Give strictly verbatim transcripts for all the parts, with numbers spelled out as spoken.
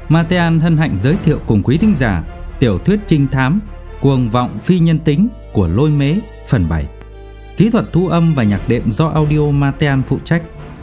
Matean hân hạnh giới thiệu cùng quý thính giả tiểu thuyết trinh thám Cuồng vọng phi nhân tính của Lôi Mế phần bảy. Kỹ thuật thu âm và nhạc đệm do Audio Matean phụ trách.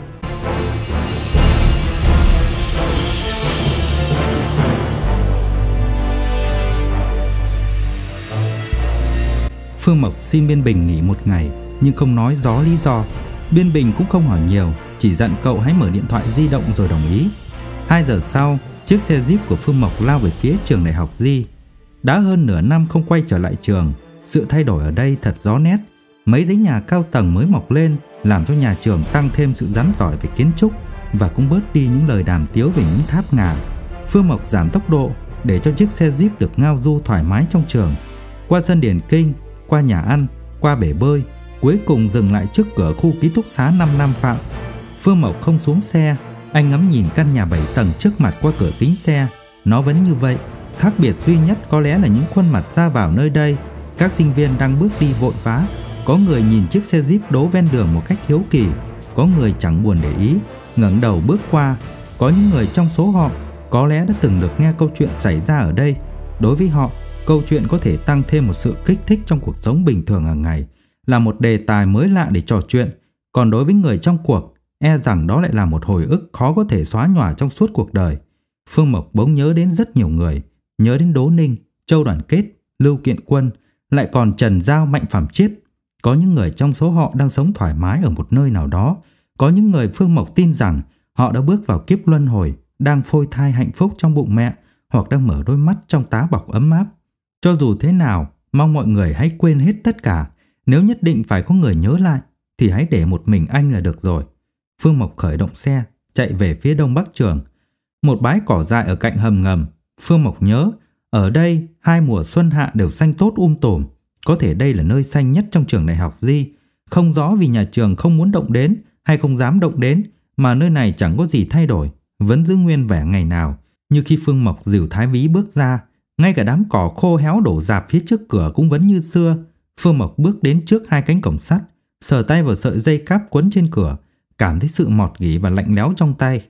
Phương Mộc xin Biên Bình nghỉ một ngày, nhưng không nói rõ lý do. Biên Bình cũng không hỏi nhiều, chỉ dặn cậu hãy mở điện thoại di động rồi đồng ý. Hai giờ sau, chiếc xe Jeep của Phương Mộc lao về phía trường đại học Di. Đã hơn nửa năm không quay trở lại trường, sự thay đổi ở đây thật rõ nét. Mấy dãy nhà cao tầng mới mọc lên, làm cho nhà trường tăng thêm sự rắn giỏi về kiến trúc và cũng bớt đi những lời đàm tiếu về những tháp ngà. Phương Mộc giảm tốc độ để cho chiếc xe Jeep được ngao du thoải mái trong trường. Qua sân điển kinh, qua nhà ăn, qua bể bơi, cuối cùng dừng lại trước cửa khu ký túc xá năm năm Phạm. Phương Mộc không xuống xe, anh ngắm nhìn căn nhà bảy tầng trước mặt qua cửa kính xe. Nó vẫn như vậy, khác biệt duy nhất có lẽ là những khuôn mặt ra vào nơi đây. Các sinh viên đang bước đi vội vã, có người nhìn chiếc xe Jeep đỗ ven đường một cách hiếu kỳ, có người chẳng buồn để ý, ngẩng đầu bước qua. Có những người trong số họ có lẽ đã từng được nghe câu chuyện xảy ra ở đây. Đối với họ, câu chuyện có thể tăng thêm một sự kích thích trong cuộc sống bình thường hàng ngày, là một đề tài mới lạ để trò chuyện. Còn đối với người trong cuộc, e rằng đó lại là một hồi ức khó có thể xóa nhòa trong suốt cuộc đời. Phương Mộc bỗng nhớ đến rất nhiều người, nhớ đến Đỗ Ninh, Châu Đoàn Kết, Lưu Kiện Quân, lại còn Trần Giao, Mạnh Phạm Chiết. Có những người trong số họ đang sống thoải mái ở một nơi nào đó. Có những người Phương Mộc tin rằng họ đã bước vào kiếp luân hồi, đang phôi thai hạnh phúc trong bụng mẹ, hoặc đang mở đôi mắt trong tá bọc ấm áp. Cho dù thế nào, mong mọi người hãy quên hết tất cả. Nếu nhất định phải có người nhớ lại, thì hãy để một mình anh là được rồi. Phương Mộc khởi động xe, chạy về phía đông bắc trường. Một bãi cỏ dại ở cạnh hầm ngầm. Phương Mộc nhớ, ở đây hai mùa xuân hạ đều xanh tốt um tùm. Có thể đây là nơi xanh nhất trong trường đại học Di. Không rõ vì nhà trường không muốn động đến hay không dám động đến, mà nơi này chẳng có gì thay đổi, vẫn giữ nguyên vẻ ngày nào. Như khi Phương Mộc dìu Thái Vĩ bước ra, ngay cả đám cỏ khô héo đổ rạp phía trước cửa cũng vẫn như xưa. Phương Mộc bước đến trước hai cánh cổng sắt, sờ tay vào sợi dây cáp quấn trên cửa, cảm thấy sự mọt gỉ và lạnh lẽo trong tay.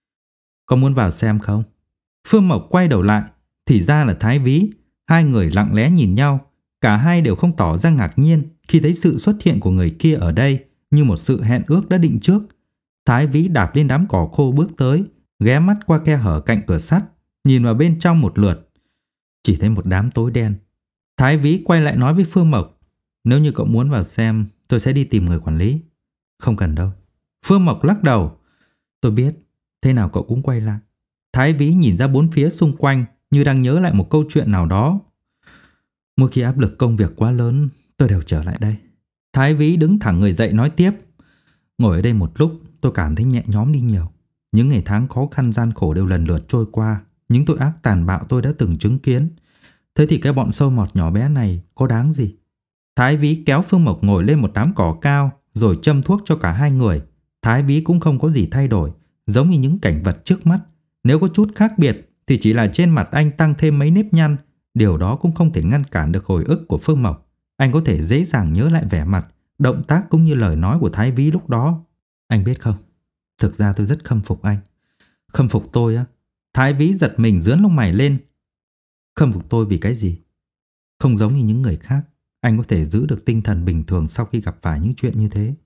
Có muốn vào xem không? Phương Mộc quay đầu lại, thì ra là Thái Vĩ. Hai người lặng lẽ nhìn nhau, cả hai đều không tỏ ra ngạc nhiên khi thấy sự xuất hiện của người kia ở đây, như một sự hẹn ước đã định trước. Thái Vĩ đạp lên đám cỏ khô bước tới, ghé mắt qua khe hở cạnh cửa sắt, nhìn vào bên trong một lượt. Chỉ thấy một đám tối đen. Thái Vĩ quay lại nói với Phương Mộc, nếu như cậu muốn vào xem, tôi sẽ đi tìm người quản lý. Không cần đâu. Phương Mộc lắc đầu. Tôi biết, thế nào cậu cũng quay lại. Thái Vĩ nhìn ra bốn phía xung quanh như đang nhớ lại một câu chuyện nào đó. Mỗi khi áp lực công việc quá lớn, tôi đều trở lại đây. Thái Vĩ đứng thẳng người dậy nói tiếp. Ngồi ở đây một lúc, tôi cảm thấy nhẹ nhõm đi nhiều. Những ngày tháng khó khăn gian khổ đều lần lượt trôi qua. Những tội ác tàn bạo tôi đã từng chứng kiến. Thế thì cái bọn sâu mọt nhỏ bé này có đáng gì? Thái Vĩ kéo Phương Mộc ngồi lên một đám cỏ cao, rồi châm thuốc cho cả hai người. Thái Vĩ cũng không có gì thay đổi, giống như những cảnh vật trước mắt. Nếu có chút khác biệt thì chỉ là trên mặt anh tăng thêm mấy nếp nhăn. Điều đó cũng không thể ngăn cản được hồi ức của Phương Mộc. Anh có thể dễ dàng nhớ lại vẻ mặt, động tác cũng như lời nói của Thái Vĩ lúc đó. Anh biết không, thực ra tôi rất khâm phục anh. Khâm phục tôi á? Thái Vĩ giật mình giớn lông mày lên. Khâm phục tôi vì cái gì? Không giống như những người khác, anh có thể giữ được tinh thần bình thường sau khi gặp phải những chuyện như thế.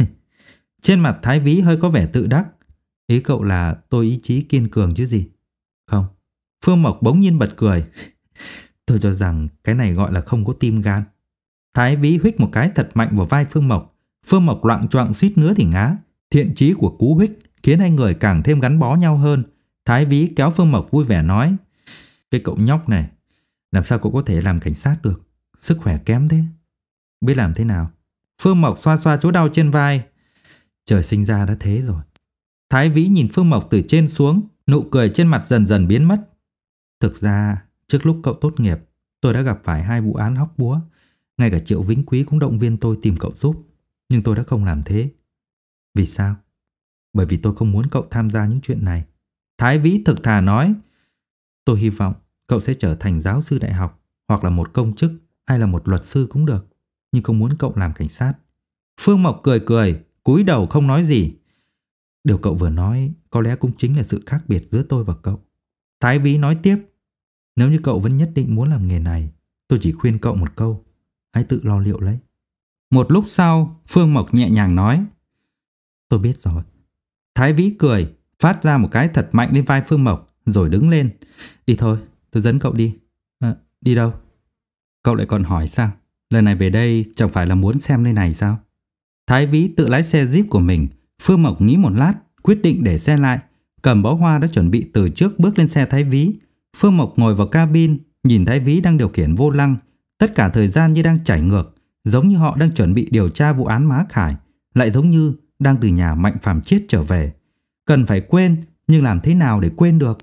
Trên mặt Thái Vĩ hơi có vẻ tự đắc. Ý cậu là tôi ý chí kiên cường chứ gì? Không. Phương Mộc bỗng nhiên bật cười. Tôi cho rằng cái này gọi là không có tim gan. Thái Vĩ huých một cái thật mạnh vào vai Phương Mộc. Phương Mộc loạng choạng suýt nữa thì ngã. Thiện chí của cú huých khiến hai người càng thêm gắn bó nhau hơn. Thái Vĩ kéo Phương Mộc vui vẻ nói. Cái cậu nhóc này, làm sao cậu có thể làm cảnh sát được? Sức khỏe kém thế. Biết làm thế nào? Phương Mộc xoa xoa chỗ đau trên vai. Trời sinh ra đã thế rồi. Thái Vĩ nhìn Phương Mộc từ trên xuống, nụ cười trên mặt dần dần biến mất. Thực ra, trước lúc cậu tốt nghiệp, tôi đã gặp phải hai vụ án hóc búa. Ngay cả Triệu Vĩnh Quý cũng động viên tôi tìm cậu giúp. Nhưng tôi đã không làm thế. Vì sao? Bởi vì tôi không muốn cậu tham gia những chuyện này. Thái Vĩ thực thà nói. Tôi hy vọng cậu sẽ trở thành giáo sư đại học, hoặc là một công chức, hay là một luật sư cũng được. Nhưng không muốn cậu làm cảnh sát. Phương Mộc cười cười, cúi đầu không nói gì. Điều cậu vừa nói có lẽ cũng chính là sự khác biệt giữa tôi và cậu. Thái Vĩ nói tiếp. Nếu như cậu vẫn nhất định muốn làm nghề này, tôi chỉ khuyên cậu một câu. Hãy tự lo liệu lấy. Một lúc sau, Phương Mộc nhẹ nhàng nói. Tôi biết rồi. Thái Vĩ cười, phát ra một cái thật mạnh lên vai Phương Mộc, rồi đứng lên. Đi thôi, tôi dẫn cậu đi. À, đi đâu? Cậu lại còn hỏi sao? Lần này về đây chẳng phải là muốn xem nơi này sao? Thái Vĩ tự lái xe Jeep của mình. Phương Mộc nghĩ một lát, quyết định để xe lại. Cầm bó hoa đã chuẩn bị từ trước bước lên xe Thái Vĩ. Phương Mộc ngồi vào cabin, nhìn Thái Vĩ đang điều khiển vô lăng. Tất cả thời gian như đang chảy ngược, giống như họ đang chuẩn bị điều tra vụ án Má Khải, lại giống như đang từ nhà Mạnh Phàm Chiết trở về. Cần phải quên, nhưng làm thế nào để quên được?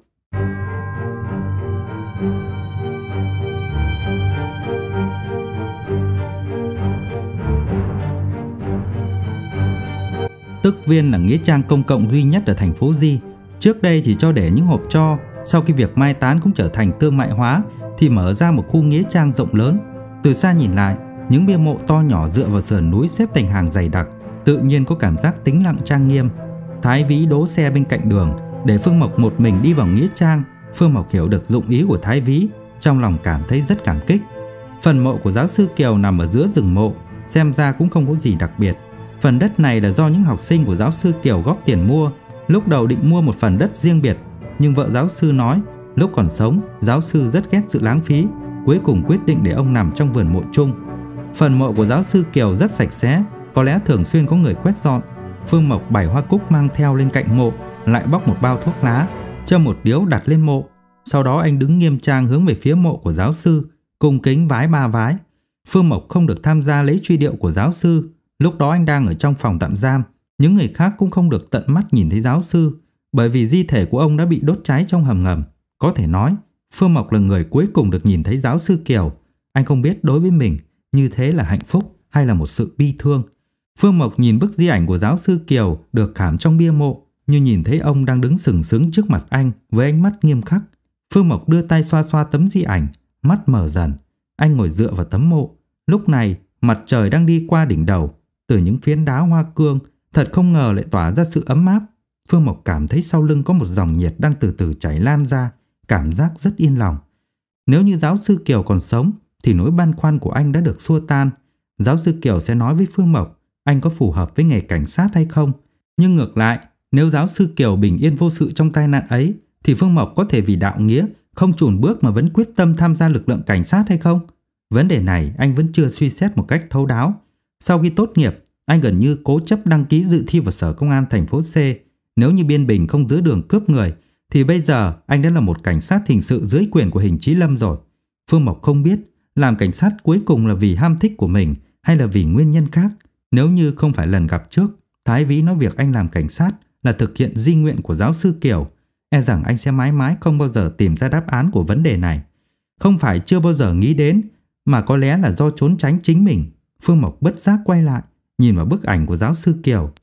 Tức Viên là nghĩa trang công cộng duy nhất ở thành phố Di. Trước đây chỉ cho để những hộp tro, sau khi việc mai táng cũng trở thành thương mại hóa thì mở ra một khu nghĩa trang rộng lớn. Từ xa nhìn lại, những bia mộ to nhỏ dựa vào sườn núi xếp thành hàng dày đặc, tự nhiên có cảm giác tĩnh lặng trang nghiêm. Thái Vĩ đỗ xe bên cạnh đường để Phương Mộc một mình đi vào nghĩa trang. Phương Mộc hiểu được dụng ý của Thái Vĩ, trong lòng cảm thấy rất cảm kích. Phần mộ của giáo sư Kiều nằm ở giữa rừng mộ, xem ra cũng không có gì đặc biệt. Phần đất này là do những học sinh của giáo sư Kiều góp tiền mua. Lúc đầu định mua một phần đất riêng biệt, nhưng vợ giáo sư nói lúc còn sống giáo sư rất ghét sự lãng phí, cuối cùng quyết định để ông nằm trong vườn mộ chung. Phần mộ của giáo sư Kiều rất sạch sẽ, có lẽ thường xuyên có người quét dọn. Phương Mộc bày hoa cúc mang theo lên cạnh mộ, lại bóc một bao thuốc lá, châm một điếu đặt lên mộ. Sau đó anh đứng nghiêm trang hướng về phía mộ của giáo sư, cung kính vái ba vái. Phương Mộc không được tham gia lễ truy điệu của giáo sư. Lúc đó anh đang ở trong phòng tạm giam, những người khác cũng không được tận mắt nhìn thấy giáo sư, bởi vì di thể của ông đã bị đốt cháy trong hầm ngầm. Có thể nói, Phương Mộc là người cuối cùng được nhìn thấy giáo sư Kiều. Anh không biết đối với mình như thế là hạnh phúc hay là một sự bi thương. Phương Mộc nhìn bức di ảnh của giáo sư Kiều được khảm trong bia mộ, như nhìn thấy ông đang đứng sừng sững trước mặt anh với ánh mắt nghiêm khắc. Phương Mộc đưa tay xoa xoa tấm di ảnh, mắt mở dần. Anh ngồi dựa vào tấm mộ. Lúc này mặt trời đang đi qua đỉnh đầu, từ những phiến đá hoa cương thật không ngờ lại tỏa ra sự ấm áp. Phương Mộc cảm thấy sau lưng có một dòng nhiệt đang từ từ chảy lan ra, cảm giác rất yên lòng. Nếu như giáo sư Kiều còn sống thì nỗi băn khoăn của anh đã được xua tan. Giáo sư Kiều sẽ nói với Phương Mộc anh có phù hợp với nghề cảnh sát hay không. Nhưng ngược lại, nếu giáo sư Kiều bình yên vô sự trong tai nạn ấy thì Phương Mộc có thể vì đạo nghĩa không chùn bước mà vẫn quyết tâm tham gia lực lượng cảnh sát hay không? Vấn đề này anh vẫn chưa suy xét một cách thấu đáo. Sau khi tốt nghiệp, anh gần như cố chấp đăng ký dự thi vào Sở Công an thành phố C. Nếu như Biên Bình không giữa đường cướp người thì bây giờ anh đã là một cảnh sát hình sự dưới quyền của Hình Chí Lâm rồi. Phương Mộc không biết làm cảnh sát cuối cùng là vì ham thích của mình hay là vì nguyên nhân khác. Nếu như không phải lần gặp trước, Thái Vĩ nói việc anh làm cảnh sát là thực hiện di nguyện của giáo sư Kiều, e rằng anh sẽ mãi mãi không bao giờ tìm ra đáp án của vấn đề này. Không phải chưa bao giờ nghĩ đến, mà có lẽ là do trốn tránh chính mình. Phương Mộc bất giác quay lại, nhìn vào bức ảnh của giáo sư Kiều.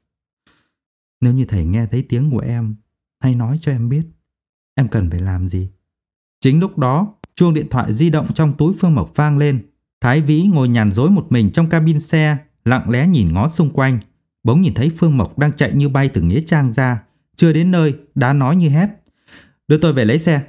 Nếu như thầy nghe thấy tiếng của em, hãy nói cho em biết, em cần phải làm gì. Chính lúc đó, chuông điện thoại di động trong túi Phương Mộc vang lên. Thái Vĩ ngồi nhàn rỗi một mình trong cabin xe, lặng lẽ nhìn ngó xung quanh. Bỗng nhìn thấy Phương Mộc đang chạy như bay từ nghĩa trang ra. Chưa đến nơi, đã nói như hét. Đưa tôi về lấy xe.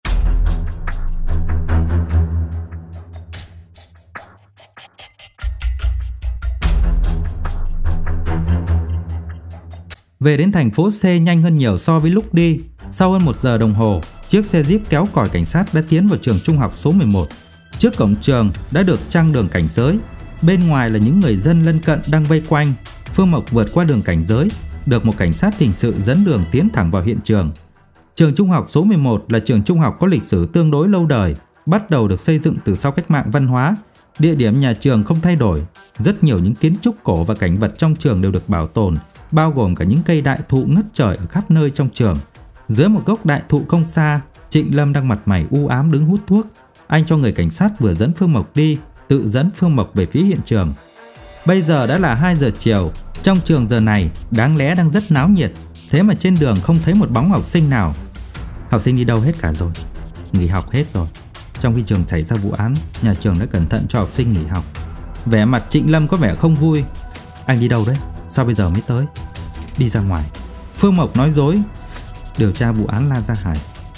Về đến thành phố C nhanh hơn nhiều so với lúc đi. Sau hơn một giờ đồng hồ, chiếc xe Jeep kéo còi cảnh sát đã tiến vào trường trung học số mười một. Trước cổng trường đã được trăng đường cảnh giới. Bên ngoài là những người dân lân cận đang vây quanh. Phương Mộc vượt qua đường cảnh giới, được một cảnh sát hình sự dẫn đường tiến thẳng vào hiện trường. Trường trung học số mười một là trường trung học có lịch sử tương đối lâu đời, bắt đầu được xây dựng từ sau cách mạng văn hóa. Địa điểm nhà trường không thay đổi. Rất nhiều những kiến trúc cổ và cảnh vật trong trường đều được bảo tồn, bao gồm cả những cây đại thụ ngất trời ở khắp nơi trong trường. Dưới một gốc đại thụ không xa, Trịnh Lâm đang mặt mày u ám đứng hút thuốc. Anh cho người cảnh sát vừa dẫn Phương Mộc đi, tự dẫn Phương Mộc về phía hiện trường. Bây giờ đã là hai giờ chiều, trong trường giờ này đáng lẽ đang rất náo nhiệt, thế mà trên đường không thấy một bóng học sinh nào. Học sinh đi đâu hết cả rồi? Nghỉ học hết rồi. Trong khi trường xảy ra vụ án, nhà trường đã cẩn thận cho học sinh nghỉ học. Vẻ mặt Trịnh Lâm có vẻ không vui. Anh đi đâu đấy? Sao bây giờ mới tới? Đi ra ngoài. Phương Mộc nói dối. Điều tra vụ án La Gia Hải.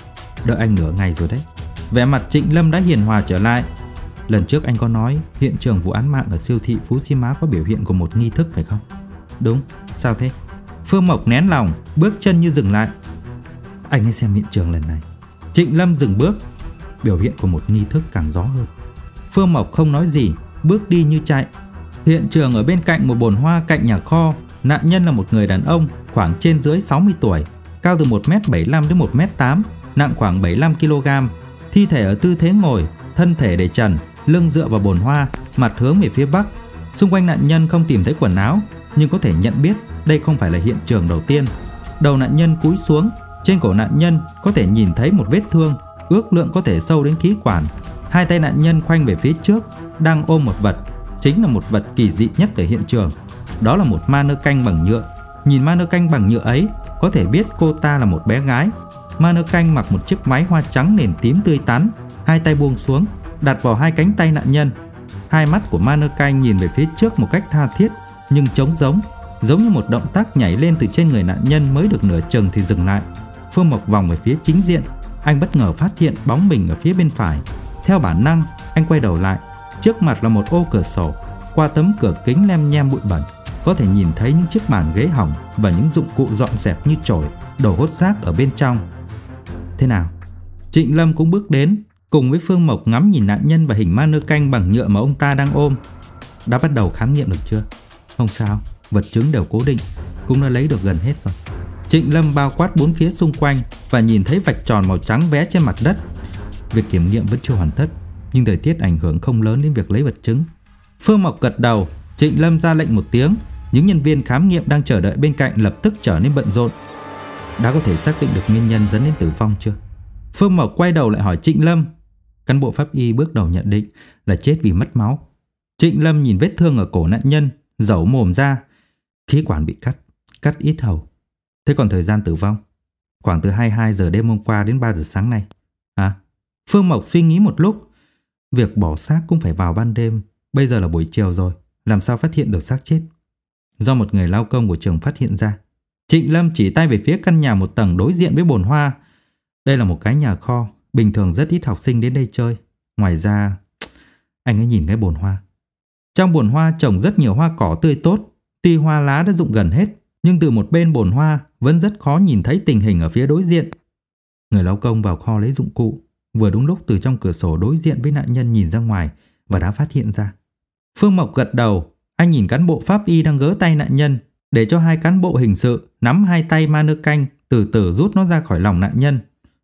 đợi anh nửa ngày rồi đấy. Vẻ mặt Trịnh Lâm đã hiền hòa trở lại. Lần trước anh có nói hiện trường vụ án mạng ở siêu thị Phú Xi Má có biểu hiện của một nghi thức phải không? Đúng, sao thế? Phương Mộc nén lòng, bước chân như dừng lại. Anh hãy xem hiện trường lần này. Trịnh Lâm dừng bước. Biểu hiện của một nghi thức càng rõ hơn. Phương Mộc không nói gì, bước đi như chạy. Hiện trường ở bên cạnh một bồn hoa cạnh nhà kho. Nạn nhân là một người đàn ông khoảng trên dưới sáu mươi tuổi, cao từ một mét bảy mươi lăm đến một mét tám, nặng khoảng bảy mươi lăm ki lô gam. Thi thể ở tư thế ngồi, thân thể để trần, lưng dựa vào bồn hoa, mặt hướng về phía bắc. Xung quanh nạn nhân không tìm thấy quần áo, nhưng có thể nhận biết đây không phải là hiện trường đầu tiên. Đầu nạn nhân cúi xuống, trên cổ nạn nhân có thể nhìn thấy một vết thương, ước lượng có thể sâu đến khí quản. Hai tay nạn nhân khoanh về phía trước, đang ôm một vật, chính là một vật kỳ dị nhất ở hiện trường. Đó là một ma nơ canh bằng nhựa. Nhìn ma nơ canh bằng nhựa ấy, có thể biết cô ta là một bé gái. Ma nơ canh mặc một chiếc váy hoa trắng nền tím tươi tắn, hai tay buông xuống, đặt vào hai cánh tay nạn nhân. Hai mắt của ma nơ canh nhìn về phía trước một cách tha thiết nhưng trống rỗng, giống như một động tác nhảy lên từ trên người nạn nhân mới được nửa chừng thì dừng lại. Phương Mộc vòng về phía chính diện, anh bất ngờ phát hiện bóng mình ở phía bên phải. Theo bản năng, anh quay đầu lại. Trước mặt là một ô cửa sổ, qua tấm cửa kính lem nhem bụi bẩn, có thể nhìn thấy những chiếc bàn ghế hỏng và những dụng cụ dọn dẹp như chổi, đồ hốt rác ở bên trong. Thế nào? Trịnh Lâm cũng bước đến, cùng với Phương Mộc ngắm nhìn nạn nhân và hình ma nơ canh bằng nhựa mà ông ta đang ôm. Đã bắt đầu khám nghiệm được chưa? Không sao, vật chứng đều cố định, cũng đã lấy được gần hết rồi. Trịnh Lâm bao quát bốn phía xung quanh và nhìn thấy vạch tròn màu trắng vẽ trên mặt đất. Việc kiểm nghiệm vẫn chưa hoàn tất, nhưng thời tiết ảnh hưởng không lớn đến việc lấy vật chứng. Phương Mộc gật đầu. Trịnh Lâm ra lệnh một tiếng. Những nhân viên khám nghiệm đang chờ đợi bên cạnh lập tức trở nên bận rộn. Đã có thể xác định được nguyên nhân dẫn đến tử vong chưa? Phương Mộc quay đầu lại hỏi Trịnh Lâm. Cán bộ pháp y bước đầu nhận định là chết vì mất máu. Trịnh Lâm nhìn vết thương ở cổ nạn nhân, dẩu mồm ra. Khí quản bị cắt, cắt ít hầu. Thế còn thời gian tử vong? Khoảng từ hai mươi hai giờ đêm hôm qua đến ba giờ sáng nay. À? Phương Mộc suy nghĩ một lúc. Việc bỏ xác cũng phải vào ban đêm. Bây giờ là buổi chiều rồi, làm sao phát hiện được xác chết? Do một người lao công của trường phát hiện ra. Trịnh Lâm chỉ tay về phía căn nhà một tầng đối diện với bồn hoa. Đây là một cái nhà kho, bình thường rất ít học sinh đến đây chơi. Ngoài ra, anh ấy nhìn cái bồn hoa. Trong bồn hoa trồng rất nhiều hoa cỏ tươi tốt. Tuy hoa lá đã rụng gần hết, nhưng từ một bên bồn hoa vẫn rất khó nhìn thấy tình hình ở phía đối diện. Người lao công vào kho lấy dụng cụ, vừa đúng lúc từ trong cửa sổ đối diện với nạn nhân nhìn ra ngoài và đã phát hiện ra. Phương Mộc gật đầu. Anh nhìn cán bộ pháp y đang gỡ tay nạn nhân, để cho hai cán bộ hình sự nắm hai tay ma nơ canh, từ từ rút nó ra khỏi lòng nạn nhân.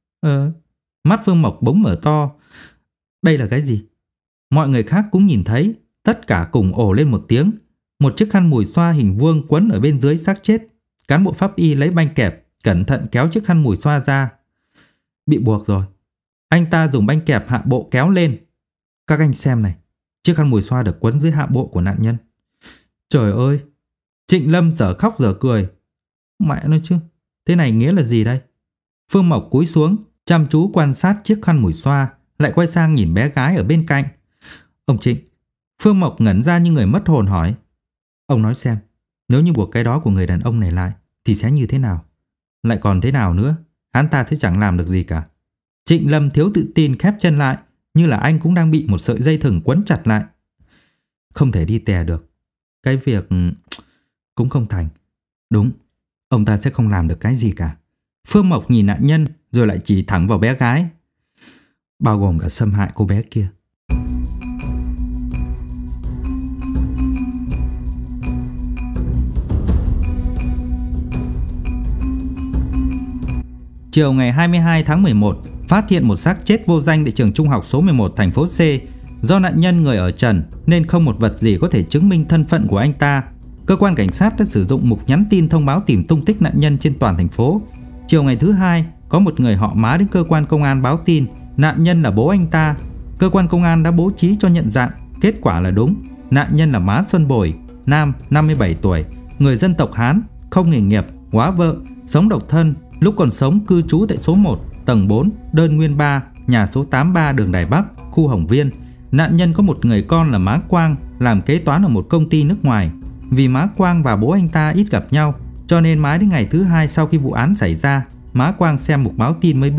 Ờ, mắt Phương Mộc bỗng mở to. Đây là cái gì? Mọi người khác cũng nhìn thấy, tất cả cùng ồ lên một tiếng. Một chiếc khăn mùi xoa hình vuông quấn ở bên dưới xác chết. Cán bộ pháp y lấy banh kẹp, cẩn thận kéo chiếc khăn mùi xoa ra. Bị buộc rồi. Anh ta dùng banh kẹp hạ bộ kéo lên. Các anh xem này, chiếc khăn mùi xoa được quấn dưới hạ bộ của nạn nhân. Trời ơi! Trịnh Lâm dở khóc dở cười. Mẹ nói chứ, thế này nghĩa là gì đây? Phương Mộc cúi xuống, chăm chú quan sát chiếc khăn mùi xoa, lại quay sang nhìn bé gái ở bên cạnh. Ông Trịnh. Phương Mộc ngẩn ra như người mất hồn hỏi. Ông nói xem, nếu như buộc cái đó của người đàn ông này lại thì sẽ như thế nào? Lại còn thế nào nữa? Hắn ta sẽ chẳng làm được gì cả. Trịnh Lâm thiếu tự tin khép chân lại, như là anh cũng đang bị một sợi dây thừng quấn chặt lại. Không thể đi tè được. Cái việc cũng không thành. Đúng, ông ta sẽ không làm được cái gì cả. Phương Mộc nhìn nạn nhân rồi lại chỉ thẳng vào bé gái. Bao gồm cả xâm hại cô bé kia. Chiều ngày hai mươi hai tháng mười một, phát hiện một xác chết vô danh tại trường trung học số mười một thành phố C. Do nạn nhân người ở trần nên không một vật gì có thể chứng minh thân phận của anh ta. Cơ quan cảnh sát đã sử dụng mục nhắn tin thông báo tìm tung tích nạn nhân trên toàn thành phố. Chiều ngày thứ hai, có một người họ Má đến cơ quan công an báo tin nạn nhân là bố anh ta. Cơ quan công an đã bố trí cho nhận dạng, kết quả là đúng. Nạn nhân là Má Xuân Bồi, nam, năm mươi bảy tuổi, người dân tộc Hán, không nghề nghiệp, góa vợ, sống độc thân, lúc còn sống cư trú tại số một, tầng bốn, đơn nguyên ba, nhà số tám mươi ba đường Đài Bắc, khu Hồng Viên. Nạn nhân có một người con là Má Quang, làm kế toán ở một công ty nước ngoài. Vì Má Quang và bố anh ta ít gặp nhau, cho nên mãi đến ngày thứ hai sau khi vụ án xảy ra, Má Quang xem mục báo tin mới biết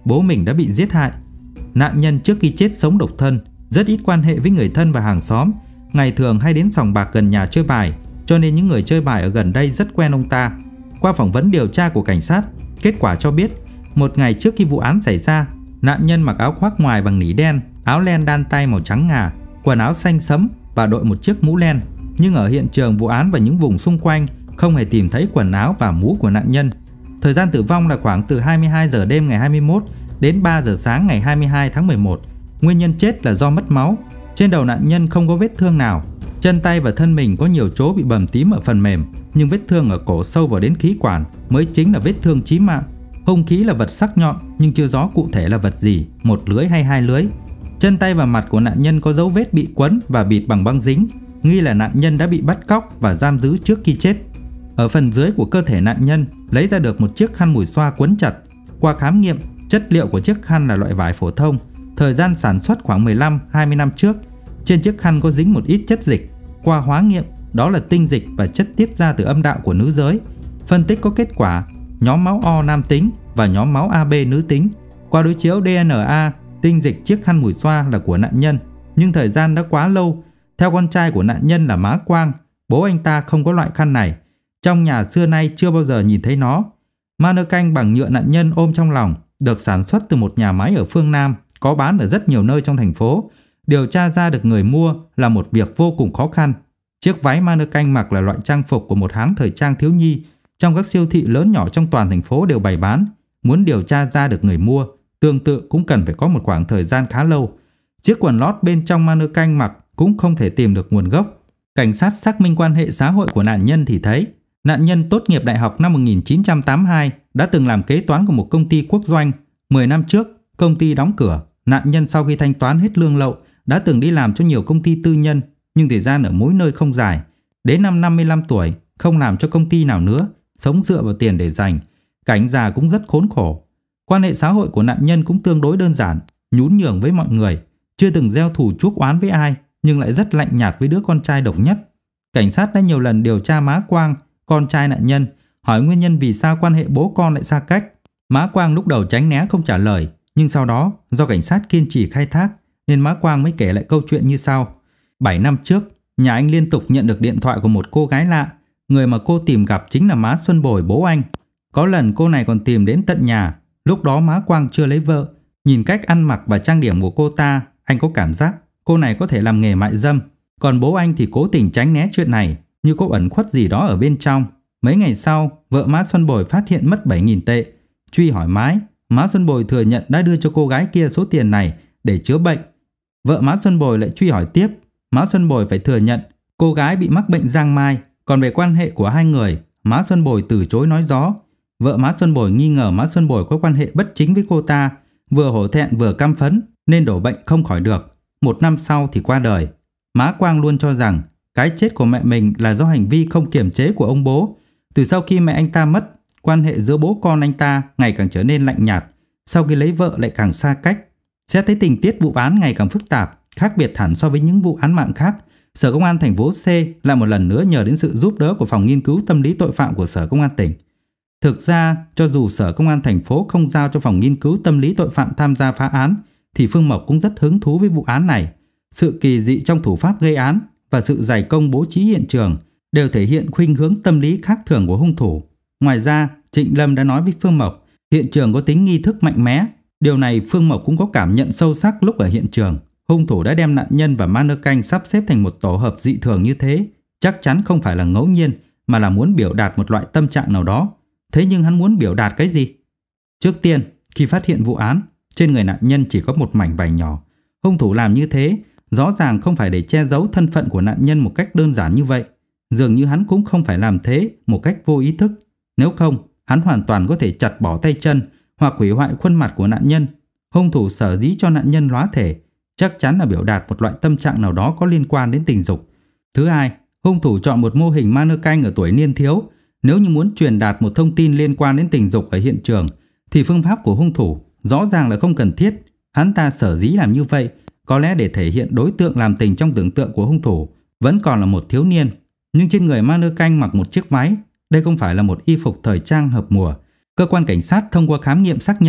bố mình đã bị giết hại. Nạn nhân trước khi chết sống độc thân, rất ít quan hệ với người thân và hàng xóm, ngày thường hay đến sòng bạc gần nhà chơi bài, cho nên những người chơi bài ở gần đây rất quen ông ta. Qua phỏng vấn điều tra của cảnh sát, kết quả cho biết một ngày trước khi vụ án xảy ra, nạn nhân mặc áo khoác ngoài bằng nỉ đen, áo len đan tay màu trắng ngà, quần áo xanh sẫm và đội một chiếc mũ len. Nhưng ở hiện trường vụ án và những vùng xung quanh không hề tìm thấy quần áo và mũ của nạn nhân. Thời gian tử vong là khoảng từ hai mươi hai giờ đêm ngày hai mươi mốt đến ba giờ sáng ngày hai mươi hai tháng mười một. Nguyên nhân chết là do mất máu. Trên đầu nạn nhân không có vết thương nào. Chân tay và thân mình có nhiều chỗ bị bầm tím ở phần mềm, nhưng vết thương ở cổ sâu vào đến khí quản mới chính là vết thương chí mạng. Hung khí là vật sắc nhọn nhưng chưa rõ cụ thể là vật gì, một lưỡi hay hai lưỡi. Chân tay và mặt của nạn nhân có dấu vết bị quấn và bịt bằng băng dính, nghi là nạn nhân đã bị bắt cóc và giam giữ trước khi chết. Ở phần dưới của cơ thể nạn nhân lấy ra được một chiếc khăn mùi xoa quấn chặt. Qua khám nghiệm, chất liệu của chiếc khăn là loại vải phổ thông, thời gian sản xuất khoảng mười lăm đến hai mươi năm trước. Trên chiếc khăn có dính một ít chất dịch. Qua hóa nghiệm, đó là tinh dịch và chất tiết ra từ âm đạo của nữ giới. Phân tích có kết quả nhóm máu O nam tính và nhóm máu a bê nữ tính. Qua đối chiếu đê en a, tinh dịch chiếc khăn mùi xoa là của nạn nhân, nhưng thời gian đã quá lâu. Theo con trai của nạn nhân là Má Quang, bố anh ta không có loại khăn này. Trong nhà xưa nay chưa bao giờ nhìn thấy nó. Mannequin bằng nhựa nạn nhân ôm trong lòng được sản xuất từ một nhà máy ở phương Nam, có bán ở rất nhiều nơi trong thành phố. Điều tra ra được người mua là một việc vô cùng khó khăn. Chiếc váy mannequin mặc là loại trang phục của một hãng thời trang thiếu nhi. Trong các siêu thị lớn nhỏ trong toàn thành phố đều bày bán. Muốn điều tra ra được người mua, tương tự cũng cần phải có một khoảng thời gian khá lâu. Chiếc quần lót bên trong mannequin mặc cũng không thể tìm được nguồn gốc. Cảnh sát xác minh quan hệ xã hội của nạn nhân thì thấy nạn nhân tốt nghiệp đại học năm một nghìn chín trăm tám mươi hai, đã từng làm kế toán của một công ty quốc doanh. mười năm trước, công ty đóng cửa. Nạn nhân sau khi thanh toán hết lương lậu đã từng đi làm cho nhiều công ty tư nhân, nhưng thời gian ở mỗi nơi không dài. Đến năm năm mươi lăm tuổi, không làm cho công ty nào nữa, sống dựa vào tiền để dành. Cảnh già cũng rất khốn khổ. Quan hệ xã hội của nạn nhân cũng tương đối đơn giản, nhún nhường với mọi người, chưa từng gieo thù chuốc oán với ai, nhưng lại rất lạnh nhạt với đứa con trai độc nhất. Cảnh sát đã nhiều lần điều tra Má Quang, con trai nạn nhân, hỏi nguyên nhân vì sao quan hệ bố con lại xa cách. Má Quang lúc đầu tránh né không trả lời, nhưng sau đó do cảnh sát kiên trì khai thác nên Má Quang mới kể lại câu chuyện như sau. bảy năm trước, nhà anh liên tục nhận được điện thoại của một cô gái lạ. Người mà cô tìm gặp chính là Má Xuân Bồi, bố anh. Có lần cô này còn tìm đến tận nhà. Lúc đó Má Quang chưa lấy vợ. Nhìn cách ăn mặc và trang điểm của cô ta, anh có cảm giác cô này có thể làm nghề mại dâm. Còn bố anh thì cố tình tránh né chuyện này, như có ẩn khuất gì đó ở bên trong. Mấy ngày sau, vợ Má Xuân Bồi phát hiện mất bảy nghìn tệ. Truy hỏi mãi, Má Xuân Bồi thừa nhận đã đưa cho cô gái kia số tiền này để chữa bệnh. Vợ Má Xuân Bồi lại truy hỏi tiếp. Má Xuân Bồi phải thừa nhận cô gái bị mắc bệnh giang mai. Còn về quan hệ của hai người, Má Xuân Bồi từ chối nói rõ. Vợ Má Xuân Bồi nghi ngờ Má Xuân Bồi có quan hệ bất chính với cô ta, vừa hổ thẹn vừa căm phẫn nên đổ bệnh không khỏi được. Một năm sau thì qua đời. Má Quang luôn cho rằng cái chết của mẹ mình là do hành vi không kiềm chế của ông bố. Từ sau khi mẹ anh ta mất, quan hệ giữa bố con anh ta ngày càng trở nên lạnh nhạt. Sau khi lấy vợ lại càng xa cách. Xét thấy tình tiết vụ án ngày càng phức tạp, khác biệt hẳn so với những vụ án mạng khác, Sở Công an thành phố C lại một lần nữa nhờ đến sự giúp đỡ của Phòng Nghiên cứu Tâm lý Tội phạm của Sở Công an tỉnh. Thực ra, cho dù Sở Công an thành phố không giao cho Phòng Nghiên cứu Tâm lý Tội phạm tham gia phá án, thì Phương Mộc cũng rất hứng thú với vụ án này. Sự kỳ dị trong thủ pháp gây án và sự dày công bố trí hiện trường đều thể hiện khuynh hướng tâm lý khác thường của hung thủ. Ngoài ra, Trịnh Lâm đã nói với Phương Mộc, hiện trường có tính nghi thức mạnh mẽ. Điều này Phương Mộc cũng có cảm nhận sâu sắc lúc ở hiện trường. Hung thủ đã đem nạn nhân và mannequin sắp xếp thành một tổ hợp dị thường như thế, chắc chắn không phải là ngẫu nhiên, mà là muốn biểu đạt một loại tâm trạng nào đó. Thế nhưng hắn muốn biểu đạt cái gì? Trước tiên, khi phát hiện vụ án, trên người nạn nhân chỉ có một mảnh vải nhỏ. Hung thủ làm như thế, rõ ràng không phải để che giấu thân phận của nạn nhân một cách đơn giản như vậy. Dường như hắn cũng không phải làm thế một cách vô ý thức. Nếu không, hắn hoàn toàn có thể chặt bỏ tay chân hoặc hủy hoại khuôn mặt của nạn nhân. Hung thủ sở dĩ cho nạn nhân lóa thể chắc chắn là biểu đạt một loại tâm trạng nào đó có liên quan đến tình dục. Thứ hai, hung thủ chọn một mô hình mannequin ở tuổi niên thiếu. Nếu như muốn truyền đạt một thông tin liên quan đến tình dục ở hiện trường, thì phương pháp của hung thủ rõ ràng là không cần thiết. Hắn ta sở dĩ làm như vậy có lẽ để thể hiện đối tượng làm tình trong tưởng tượng của hung thủ vẫn còn là một thiếu niên. Nhưng trên người mannequin mặc một chiếc váy, đây không phải là một y phục thời trang hợp mùa. Cơ quan cảnh sát thông qua khám nghiệm xác nhận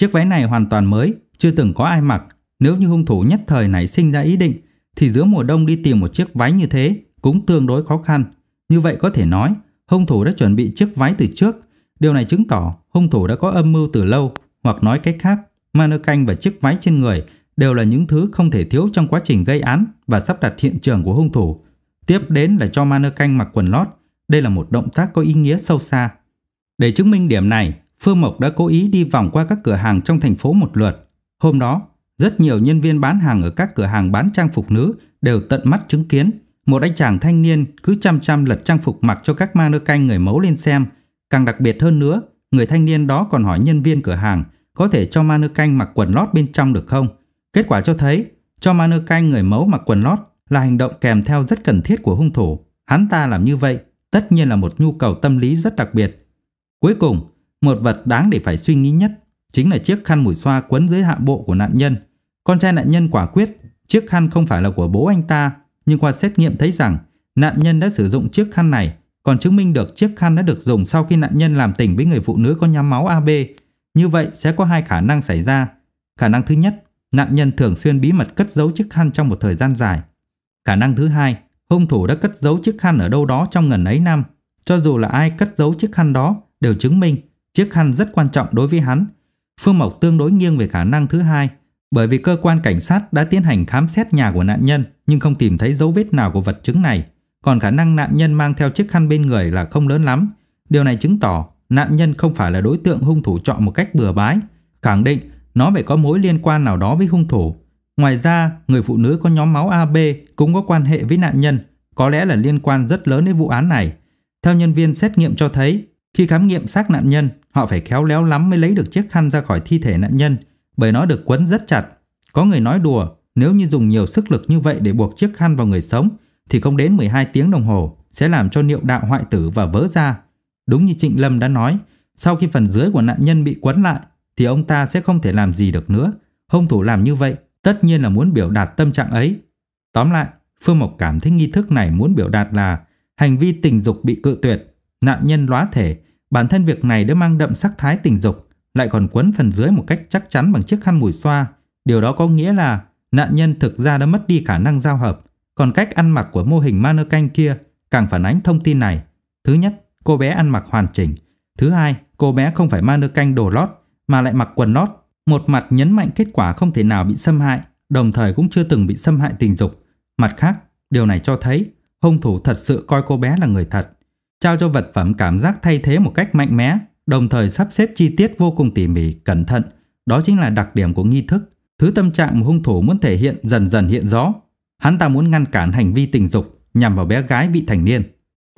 Chiếc váy này hoàn toàn mới, chưa từng có ai mặc. Nếu như hung thủ nhất thời nảy sinh ra ý định thì giữa mùa đông đi tìm một chiếc váy như thế cũng tương đối khó khăn. Như vậy có thể nói hung thủ đã chuẩn bị chiếc váy từ trước. Điều này chứng tỏ hung thủ đã có âm mưu từ lâu, hoặc nói cách khác, mannequin và chiếc váy trên người đều là những thứ không thể thiếu trong quá trình gây án và sắp đặt hiện trường của hung thủ. Tiếp đến là cho mannequin mặc quần lót. Đây là một động tác có ý nghĩa sâu xa. Để chứng minh điểm này, Phương Mộc đã cố ý đi vòng qua các cửa hàng trong thành phố một lượt. Hôm đó, rất nhiều nhân viên bán hàng ở các cửa hàng bán trang phục nữ đều tận mắt chứng kiến một anh chàng thanh niên cứ chăm chăm lật trang phục mặc cho các mannequin người mẫu lên xem. Càng đặc biệt hơn nữa, người thanh niên đó còn hỏi nhân viên cửa hàng có thể cho mannequin mặc quần lót bên trong được không. Kết quả cho thấy cho mannequin người mẫu mặc quần lót là hành động kèm theo rất cần thiết của hung thủ. Hắn ta làm như vậy tất nhiên là một nhu cầu tâm lý rất đặc biệt. Cuối cùng, một vật đáng để phải suy nghĩ nhất chính là chiếc khăn mùi xoa quấn dưới hạ bộ của nạn nhân. Con trai nạn nhân quả quyết chiếc khăn không phải là của bố anh ta, nhưng qua xét nghiệm thấy rằng nạn nhân đã sử dụng chiếc khăn này, còn chứng minh được chiếc khăn đã được dùng sau khi nạn nhân làm tình với người phụ nữ có nhóm máu a bê. Như vậy sẽ có hai khả năng xảy ra. Khả năng thứ nhất, nạn nhân thường xuyên bí mật cất giấu chiếc khăn trong một thời gian dài. Khả năng thứ hai, hung thủ đã cất giấu chiếc khăn ở đâu đó trong ngần ấy năm. Cho dù là ai cất giấu chiếc khăn đó đều chứng minh chiếc khăn rất quan trọng đối với hắn. Phương Mộc tương đối nghiêng về khả năng thứ hai, bởi vì cơ quan cảnh sát đã tiến hành khám xét nhà của nạn nhân nhưng không tìm thấy dấu vết nào của vật chứng này. Còn khả năng nạn nhân mang theo chiếc khăn bên người là không lớn lắm. Điều này chứng tỏ nạn nhân không phải là đối tượng hung thủ chọn một cách bừa bãi, khẳng định nó phải có mối liên quan nào đó với hung thủ. Ngoài ra, người phụ nữ có nhóm máu a bê cũng có quan hệ với nạn nhân, có lẽ là liên quan rất lớn đến vụ án này. Theo nhân viên xét nghiệm cho thấy, khi khám nghiệm xác nạn nhân, họ phải khéo léo lắm mới lấy được chiếc khăn ra khỏi thi thể nạn nhân, bởi nó được quấn rất chặt. Có người nói đùa, nếu như dùng nhiều sức lực như vậy để buộc chiếc khăn vào người sống thì không đến mười hai tiếng đồng hồ sẽ làm cho niệu đạo hoại tử và vỡ ra. Đúng như Trịnh Lâm đã nói, sau khi phần dưới của nạn nhân bị quấn lại thì ông ta sẽ không thể làm gì được nữa. Hung thủ làm như vậy tất nhiên là muốn biểu đạt tâm trạng ấy. Tóm lại, Phương Mộc cảm thấy nghi thức này muốn biểu đạt là hành vi tình dục bị cự tuyệt, nạn nhân lóa thể. Bản thân việc này đã mang đậm sắc thái tình dục, lại còn quấn phần dưới một cách chắc chắn bằng chiếc khăn mùi xoa. Điều đó có nghĩa là nạn nhân thực ra đã mất đi khả năng giao hợp. Còn cách ăn mặc của mô hình mannequin kia càng phản ánh thông tin này. Thứ nhất, cô bé ăn mặc hoàn chỉnh. Thứ hai, cô bé không phải mannequin đồ lót mà lại mặc quần lót. Một mặt nhấn mạnh kết quả không thể nào bị xâm hại, đồng thời cũng chưa từng bị xâm hại tình dục. Mặt khác, điều này cho thấy hung thủ thật sự coi cô bé là người thật, trao cho vật phẩm cảm giác thay thế một cách mạnh mẽ, đồng thời sắp xếp chi tiết vô cùng tỉ mỉ, cẩn thận. Đó chính là đặc điểm của nghi thức. Thứ tâm trạng mà hung thủ muốn thể hiện dần dần hiện rõ. Hắn ta muốn ngăn cản hành vi tình dục nhằm vào bé gái vị thành niên.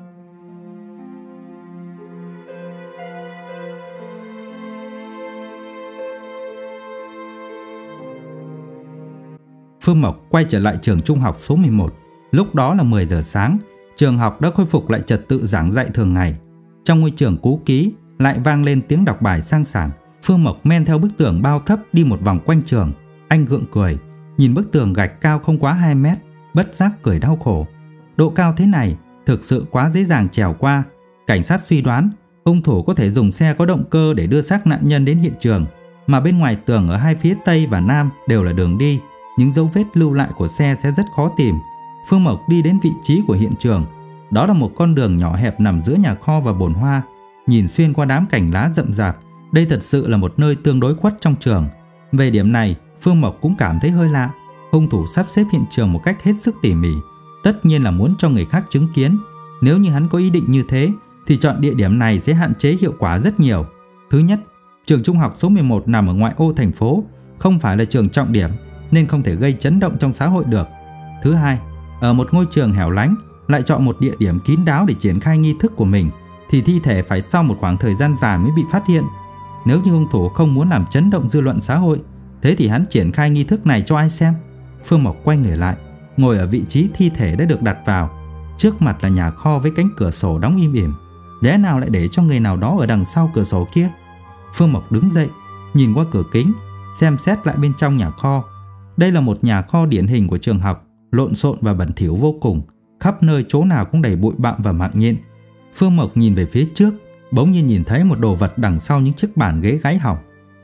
Phương Mộc quay trở lại trường trung học số mười một. Lúc đó là mười giờ sáng, trường học đã khôi phục lại trật tự giảng dạy thường ngày. Trong ngôi trường cũ kỹ lại vang lên tiếng đọc bài sang sảng. Phương Mộc men theo bức tường bao thấp đi một vòng quanh trường. Anh gượng cười, nhìn bức tường gạch cao không quá hai mét, bất giác cười đau khổ. Độ cao thế này thực sự quá dễ dàng trèo qua. Cảnh sát suy đoán hung thủ có thể dùng xe có động cơ để đưa xác nạn nhân đến hiện trường, mà bên ngoài tường ở hai phía tây và nam đều là đường đi. Những dấu vết lưu lại của xe sẽ rất khó tìm. Phương Mộc đi đến vị trí của hiện trường. Đó là một con đường nhỏ hẹp nằm giữa nhà kho và bồn hoa. Nhìn xuyên qua đám cành lá rậm rạp, đây thật sự là một nơi tương đối khuất trong trường. Về điểm này, Phương Mộc cũng cảm thấy hơi lạ. Hung thủ sắp xếp hiện trường một cách hết sức tỉ mỉ, tất nhiên là muốn cho người khác chứng kiến. Nếu như hắn có ý định như thế thì chọn địa điểm này sẽ hạn chế hiệu quả rất nhiều. Thứ nhất, trường trung học số mười một nằm ở ngoại ô thành phố, không phải là trường trọng điểm nên không thể gây chấn động trong xã hội được. Thứ hai, ở một ngôi trường hẻo lánh lại chọn một địa điểm kín đáo để triển khai nghi thức của mình thì thi thể phải sau một khoảng thời gian dài mới bị phát hiện. Nếu như hung thủ không muốn làm chấn động dư luận xã hội, thế thì hắn triển khai nghi thức này cho ai xem? Phương Mộc quay người lại, ngồi ở vị trí thi thể đã được đặt vào. Trước mặt là nhà kho với cánh cửa sổ đóng im ỉm. Lẽ nào lại để cho người nào đó ở đằng sau cửa sổ kia? Phương Mộc đứng dậy, nhìn qua cửa kính, xem xét lại bên trong nhà kho. Đây là một nhà kho điển hình của trường học, lộn xộn và bẩn thỉu vô cùng, khắp nơi chỗ nào cũng đầy bụi bặm và mạng nhện. Phương Mộc nhìn về phía trước, bỗng nhiên nhìn thấy một đồ vật đằng sau những chiếc bàn ghế gãy hỏng.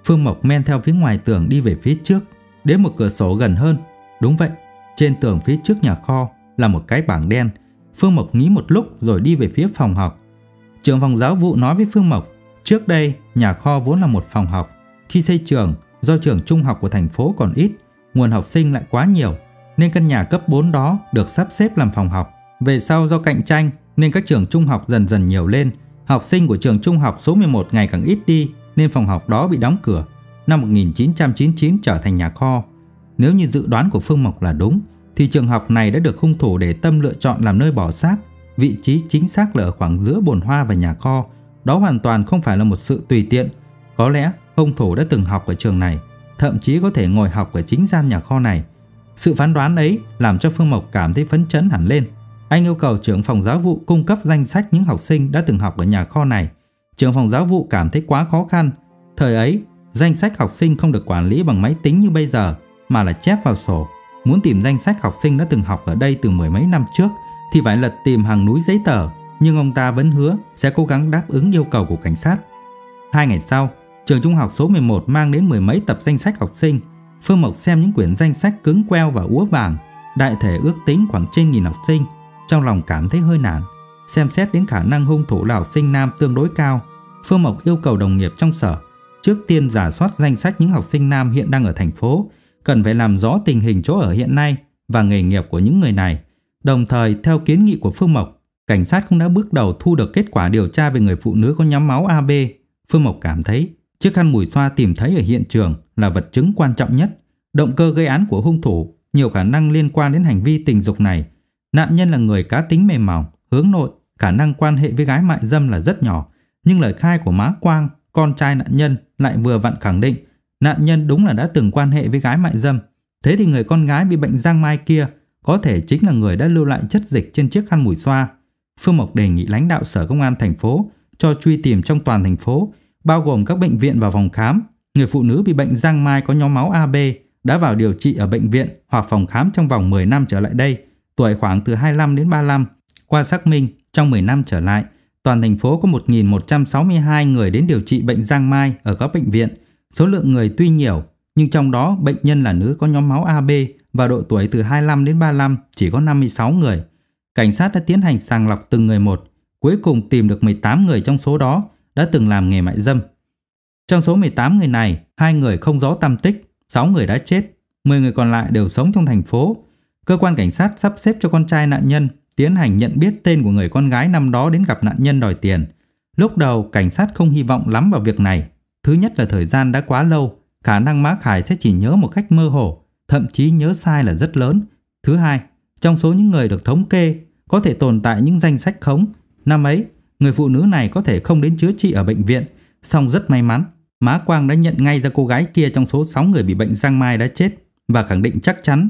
Phương Mộc men theo phía ngoài tường đi về phía trước, đến một cửa sổ gần hơn. Đúng vậy, trên tường phía trước nhà kho là một cái bảng đen. Phương Mộc nghĩ một lúc rồi đi về phía phòng học. Trưởng phòng giáo vụ nói với Phương Mộc, trước đây nhà kho vốn là một phòng học. Khi xây trường, do trường trung học của thành phố còn ít, nguồn học sinh lại quá nhiều, nên căn nhà cấp bốn đó được sắp xếp làm phòng học. Về sau do cạnh tranh nên các trường trung học dần dần nhiều lên. Học sinh của trường trung học số mười một ngày càng ít đi nên phòng học đó bị đóng cửa. Năm một nghìn chín trăm chín mươi chín trở thành nhà kho. Nếu như dự đoán của Phương Mộc là đúng thì trường học này đã được hung thủ để tâm lựa chọn làm nơi bỏ xác. Vị trí chính xác là ở khoảng giữa bồn hoa và nhà kho. Đó hoàn toàn không phải là một sự tùy tiện. Có lẽ hung thủ đã từng học ở trường này, thậm chí có thể ngồi học ở chính gian nhà kho này. Sự phán đoán ấy làm cho Phương Mộc cảm thấy phấn chấn hẳn lên. Anh yêu cầu trưởng phòng giáo vụ cung cấp danh sách những học sinh đã từng học ở nhà kho này. Trưởng phòng giáo vụ cảm thấy quá khó khăn. Thời ấy, danh sách học sinh không được quản lý bằng máy tính như bây giờ, mà là chép vào sổ. Muốn tìm danh sách học sinh đã từng học ở đây từ mười mấy năm trước thì phải lật tìm hàng núi giấy tờ, nhưng ông ta vẫn hứa sẽ cố gắng đáp ứng yêu cầu của cảnh sát. Hai ngày sau, trường trung học số mười một mang đến mười mấy tập danh sách học sinh. Phương Mộc xem những quyển danh sách cứng queo và úa vàng, đại thể ước tính khoảng trên nghìn học sinh. Trong lòng cảm thấy hơi nản. Xem xét đến khả năng hung thủ là học sinh nam tương đối cao, Phương Mộc yêu cầu đồng nghiệp trong sở trước tiên rà soát danh sách những học sinh nam hiện đang ở thành phố, cần phải làm rõ tình hình chỗ ở hiện nay và nghề nghiệp của những người này. Đồng thời, theo kiến nghị của Phương Mộc, cảnh sát cũng đã bước đầu thu được kết quả điều tra về người phụ nữ có nhóm máu a bê. Phương Mộc cảm thấy chiếc khăn mùi xoa tìm thấy ở hiện trường là vật chứng quan trọng nhất. Động cơ gây án của hung thủ nhiều khả năng liên quan đến hành vi tình dục này. Nạn nhân là người cá tính mềm mỏng, hướng nội, khả năng quan hệ với gái mại dâm là rất nhỏ. Nhưng lời khai của má Quang, con trai nạn nhân, lại vừa vặn khẳng định nạn nhân đúng là đã từng quan hệ với gái mại dâm. Thế thì người con gái bị bệnh giang mai kia có thể chính là người đã lưu lại chất dịch trên chiếc khăn mùi xoa. Phương Mộc đề nghị lãnh đạo sở công an thành phố cho truy tìm trong toàn thành phố, bao gồm các bệnh viện và phòng khám. Người phụ nữ bị bệnh giang mai có nhóm máu a bê đã vào điều trị ở bệnh viện hoặc phòng khám trong vòng mười năm trở lại đây, tuổi khoảng từ hai mươi lăm đến ba mươi lăm. Qua xác minh, trong mười năm trở lại, toàn thành phố có một nghìn một trăm sáu mươi hai người đến điều trị bệnh giang mai ở các bệnh viện. Số lượng người tuy nhiều, nhưng trong đó bệnh nhân là nữ có nhóm máu a bê và độ tuổi từ hai mươi lăm đến ba mươi lăm chỉ có năm mươi sáu người. Cảnh sát đã tiến hành sàng lọc từng người một, cuối cùng tìm được mười tám người trong số đó đã từng làm nghề mại dâm. Trong số mười tám người này, hai người không rõ tăm tích, sáu người đã chết, mười người còn lại đều sống trong thành phố. Cơ quan cảnh sát sắp xếp cho con trai nạn nhân tiến hành nhận biết tên của người con gái năm đó đến gặp nạn nhân đòi tiền. Lúc đầu, cảnh sát không hy vọng lắm vào việc này. Thứ nhất là thời gian đã quá lâu, khả năng má Khải sẽ chỉ nhớ một cách mơ hồ, thậm chí nhớ sai là rất lớn. Thứ hai, trong số những người được thống kê, có thể tồn tại những danh sách khống. Năm ấy, người phụ nữ này có thể không đến chữa trị ở bệnh viện, song rất may mắn, má Quang đã nhận ngay ra cô gái kia trong số sáu người bị bệnh giang mai đã chết và khẳng định chắc chắn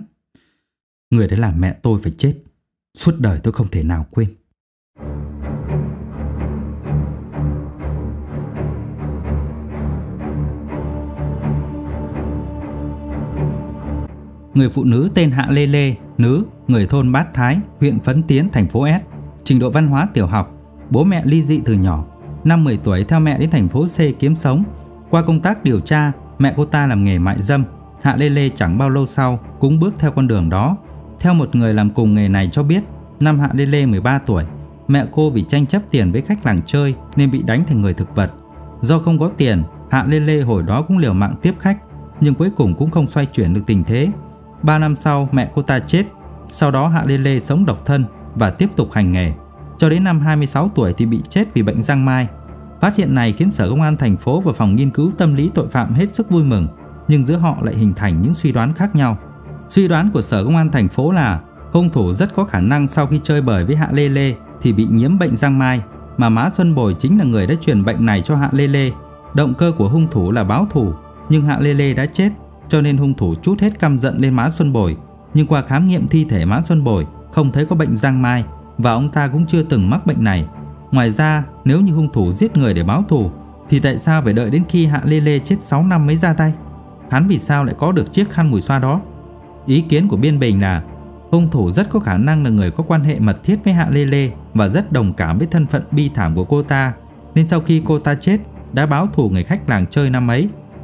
người đã làm mẹ tôi phải chết. Suốt đời tôi không thể nào quên. Người phụ nữ tên Hạ Lê Lê, nữ, người thôn Bát Thái, huyện Phấn Tiến, thành phố S. Trình độ văn hóa tiểu học, bố mẹ ly dị từ nhỏ. Năm mười tuổi theo mẹ đến thành phố C kiếm sống. Qua công tác điều tra, mẹ cô ta làm nghề mại dâm. Hạ Lê Lê chẳng bao lâu sau cũng bước theo con đường đó. Theo một người làm cùng nghề này cho biết, năm Hạ Lê Lê mười ba tuổi, mẹ cô vì tranh chấp tiền với khách làng chơi nên bị đánh thành người thực vật. Do không có tiền, Hạ Lê Lê hồi đó cũng liều mạng tiếp khách, nhưng cuối cùng cũng không xoay chuyển được tình thế. Ba năm sau, mẹ cô ta chết. Sau đó Hạ Lê Lê sống độc thân và tiếp tục hành nghề. Cho đến năm hai mươi sáu tuổi thì bị chết vì bệnh giang mai. Phát hiện này khiến Sở Công an thành phố và Phòng Nghiên cứu Tâm lý Tội phạm hết sức vui mừng, nhưng giữa họ lại hình thành những suy đoán khác nhau. Suy đoán của Sở Công an thành phố là hung thủ rất có khả năng sau khi chơi bời với Hạ Lê Lê thì bị nhiễm bệnh giang mai, mà má Xuân Bồi chính là người đã truyền bệnh này cho Hạ Lê Lê. Động cơ của hung thủ là báo thù, nhưng Hạ Lê Lê đã chết, cho nên hung thủ trút hết căm giận lên má Xuân Bồi. Nhưng qua khám nghiệm thi thể má Xuân Bồi không thấy có bệnh giang mai và ông ta cũng chưa từng mắc bệnh này. Ngoài ra, nếu như hung thủ giết người để báo thù thì tại sao phải đợi đến khi Hạ Lê Lê chết sáu năm mới ra tay? Hắn vì sao lại có được chiếc khăn mùi xoa đó? Ý kiến của biên bình là hung thủ rất có khả năng là người có quan hệ mật thiết với Hạ Lê Lê và rất đồng cảm với thân phận bi thảm của cô ta, nên sau khi cô ta chết đã báo thù người khách làng chơi năm ấy.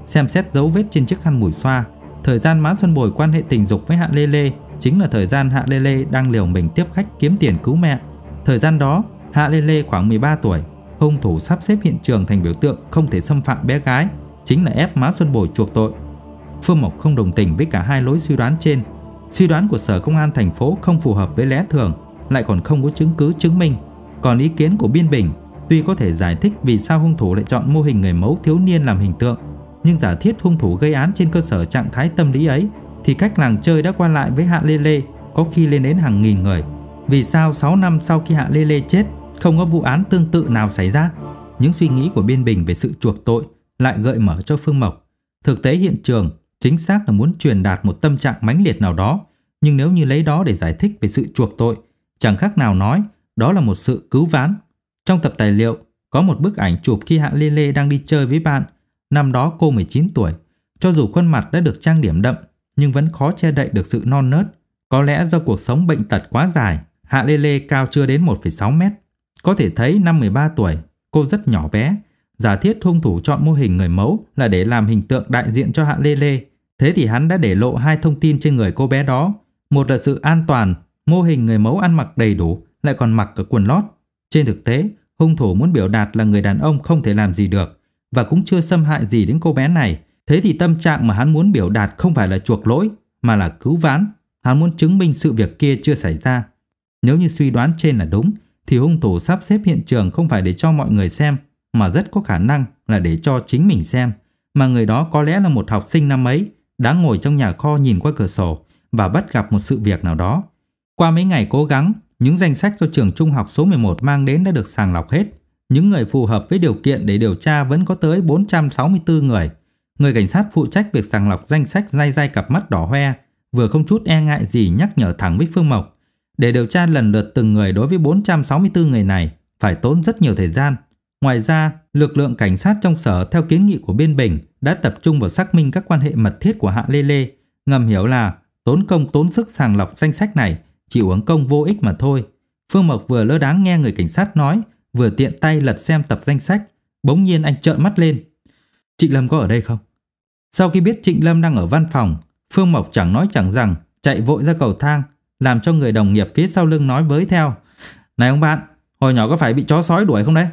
xem xét dấu vết trên chiếc khăn mùi xoa. Thời gian Mã Xuân Bồi quan hệ tình dục với Hạ Lê Lê chính là thời gian Hạ Lê Lê đang liều mình tiếp khách kiếm tiền cứu mẹ. Thời gian đó, Hạ Lê Lê khoảng mười ba tuổi. Hung thủ sắp xếp hiện trường thành biểu tượng không thể xâm phạm bé gái, chính là ép Mã Xuân Bồi chuộc tội. Phương Mộc không đồng tình với cả hai lối suy đoán trên. Suy đoán của Sở Công an thành phố không phù hợp với lẽ thường, lại còn không có chứng cứ chứng minh. Còn ý kiến của Biên Bình tuy có thể giải thích vì sao hung thủ lại chọn mô hình người mẫu thiếu niên làm hình tượng, nhưng giả thiết hung thủ gây án trên cơ sở trạng thái tâm lý ấy thì cách làng chơi đã qua lại với Hạ Lê Lê có khi lên đến hàng nghìn người. Vì sao sáu năm sau khi Hạ Lê Lê chết không có vụ án tương tự nào xảy ra? Những suy nghĩ của Biên Bình về sự chuộc tội lại gợi mở cho Phương Mộc. Thực tế hiện trường chính xác là muốn truyền đạt một tâm trạng mãnh liệt nào đó, nhưng nếu như lấy đó để giải thích về sự chuộc tội, chẳng khác nào nói đó là một sự cứu vãn. Trong tập tài liệu có một bức ảnh chụp khi Hạ Lê Lê đang đi chơi với bạn. Năm đó cô mười chín tuổi, cho dù khuôn mặt đã được trang điểm đậm nhưng vẫn khó che đậy được sự non nớt. Có lẽ do cuộc sống bệnh tật quá dài, Hạ Lê Lê cao chưa đến một phẩy sáu mét. Có thể thấy năm mười ba tuổi, cô rất nhỏ bé. Giả thiết hung thủ chọn mô hình người mẫu là để làm hình tượng đại diện cho Hạ Lê Lê. Thế thì hắn đã để lộ hai thông tin trên người cô bé đó. Một là sự an toàn, mô hình người mẫu ăn mặc đầy đủ, lại còn mặc cả quần lót. Trên thực tế, hung thủ muốn biểu đạt là người đàn ông không thể làm gì được và cũng chưa xâm hại gì đến cô bé này. Thế thì tâm trạng mà hắn muốn biểu đạt không phải là chuộc lỗi mà là cứu vãn. Hắn muốn chứng minh sự việc kia chưa xảy ra. Nếu như suy đoán trên là đúng thì hung thủ sắp xếp hiện trường không phải để cho mọi người xem, mà rất có khả năng là để cho chính mình xem. Mà người đó có lẽ là một học sinh năm ấy đã ngồi trong nhà kho nhìn qua cửa sổ và bắt gặp một sự việc nào đó. Qua mấy ngày cố gắng, những danh sách do trường trung học số mười một mang đến đã được sàng lọc hết. Những người phù hợp với điều kiện để điều tra vẫn có tới bốn trăm sáu mươi tư người. Người cảnh sát phụ trách việc sàng lọc danh sách day day cặp mắt đỏ hoe, vừa không chút e ngại gì nhắc nhở thẳng với Phương Mộc. Để điều tra lần lượt từng người đối với bốn trăm sáu mươi tư người này phải tốn rất nhiều thời gian. Ngoài ra, lực lượng cảnh sát trong sở theo kiến nghị của Biên Bình đã tập trung vào xác minh các quan hệ mật thiết của Hạ Lê Lê, ngầm hiểu là tốn công tốn sức sàng lọc danh sách này chỉ uổng công vô ích mà thôi. Phương Mộc vừa lơ đáng nghe người cảnh sát nói, vừa tiện tay lật xem tập danh sách. Bỗng nhiên anh trợn mắt lên. Trịnh Lâm có ở đây không? Sau khi biết Trịnh Lâm đang ở văn phòng, Phương Mộc chẳng nói chẳng rằng chạy vội ra cầu thang, làm cho người đồng nghiệp phía sau lưng nói với theo. Này ông bạn, hồi nhỏ có phải bị chó sói đuổi không đấy?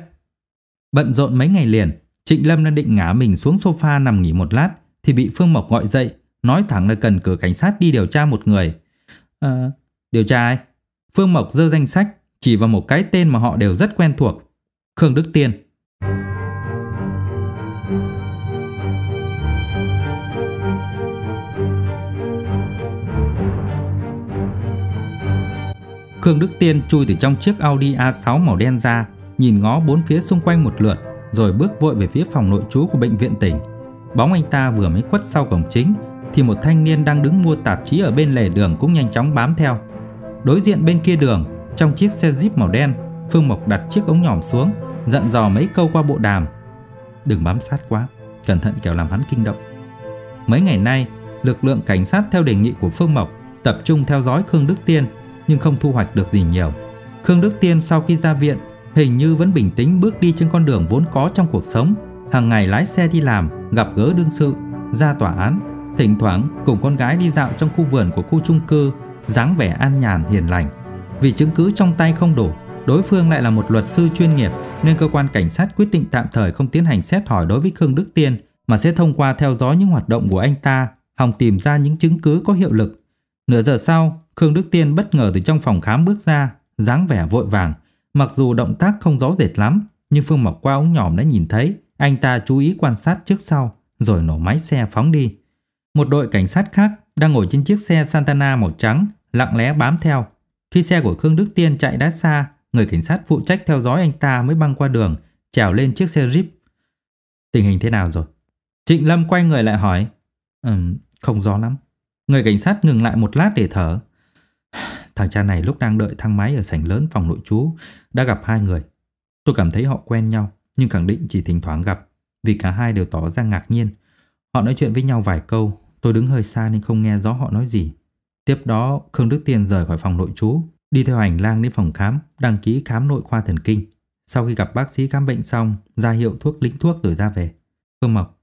Bận rộn mấy ngày liền, Trịnh Lâm đang định ngả mình xuống sofa nằm nghỉ một lát thì bị Phương Mộc gọi dậy, nói thẳng là cần cử cảnh sát đi điều tra một người. À, điều tra ai? Phương Mộc giơ danh sách chỉ vào một cái tên mà họ đều rất quen thuộc. Khương Đức Tiên. Khương Đức Tiên chui từ trong chiếc Audi A sáu màu đen ra, nhìn ngó bốn phía xung quanh một lượt, rồi bước vội về phía phòng nội trú của bệnh viện tỉnh. Bóng anh ta vừa mới khuất sau cổng chính thì một thanh niên đang đứng mua tạp chí ở bên lề đường cũng nhanh chóng bám theo. Đối diện bên kia đường, trong chiếc xe Jeep màu đen, Phương Mộc đặt chiếc ống nhòm xuống, dặn dò mấy câu qua bộ đàm. Đừng bám sát quá, cẩn thận kẻo làm hắn kinh động. Mấy ngày nay, lực lượng cảnh sát theo đề nghị của Phương Mộc tập trung theo dõi Khương Đức Tiên, nhưng không thu hoạch được gì nhiều. Khương Đức Tiên sau khi ra viện hình như vẫn bình tĩnh bước đi trên con đường vốn có trong cuộc sống. Hàng ngày lái xe đi làm, gặp gỡ đương sự, ra tòa án, thỉnh thoảng cùng con gái đi dạo trong khu vườn của khu chung cư, dáng vẻ an nhàn hiền lành. Vì chứng cứ trong tay không đủ, đối phương lại là một luật sư chuyên nghiệp, nên cơ quan cảnh sát quyết định tạm thời không tiến hành xét hỏi đối với Khương Đức Tiên, mà sẽ thông qua theo dõi những hoạt động của anh ta, hòng tìm ra những chứng cứ có hiệu lực. Nửa giờ sau, Khương Đức Tiên bất ngờ từ trong phòng khám bước ra, dáng vẻ vội vàng. Mặc dù động tác không rõ rệt lắm, nhưng Phương Mộc qua ống nhòm đã nhìn thấy anh ta chú ý quan sát trước sau, rồi nổ máy xe phóng đi. Một đội cảnh sát khác đang ngồi trên chiếc xe Santana màu trắng, lặng lẽ bám theo. Khi xe của Khương Đức Tiên chạy đã xa, người cảnh sát phụ trách theo dõi anh ta mới băng qua đường, trèo lên chiếc xe Jeep. Tình hình thế nào rồi? Trịnh Lâm quay người lại hỏi. Ừm, không rõ lắm. Người cảnh sát ngừng lại một lát để thở. Thằng cha này lúc đang đợi thang máy ở sảnh lớn phòng nội trú đã gặp hai người. Tôi cảm thấy họ quen nhau, nhưng khẳng định chỉ thỉnh thoảng gặp, vì cả hai đều tỏ ra ngạc nhiên. Họ nói chuyện với nhau vài câu, tôi đứng hơi xa nên không nghe rõ họ nói gì. Tiếp đó, Khương Đức Tiên rời khỏi phòng nội trú, đi theo hành lang đến phòng khám, đăng ký khám nội khoa thần kinh. Sau khi gặp bác sĩ khám bệnh xong, ra hiệu thuốc lĩnh thuốc rồi ra về. Phương Mộc,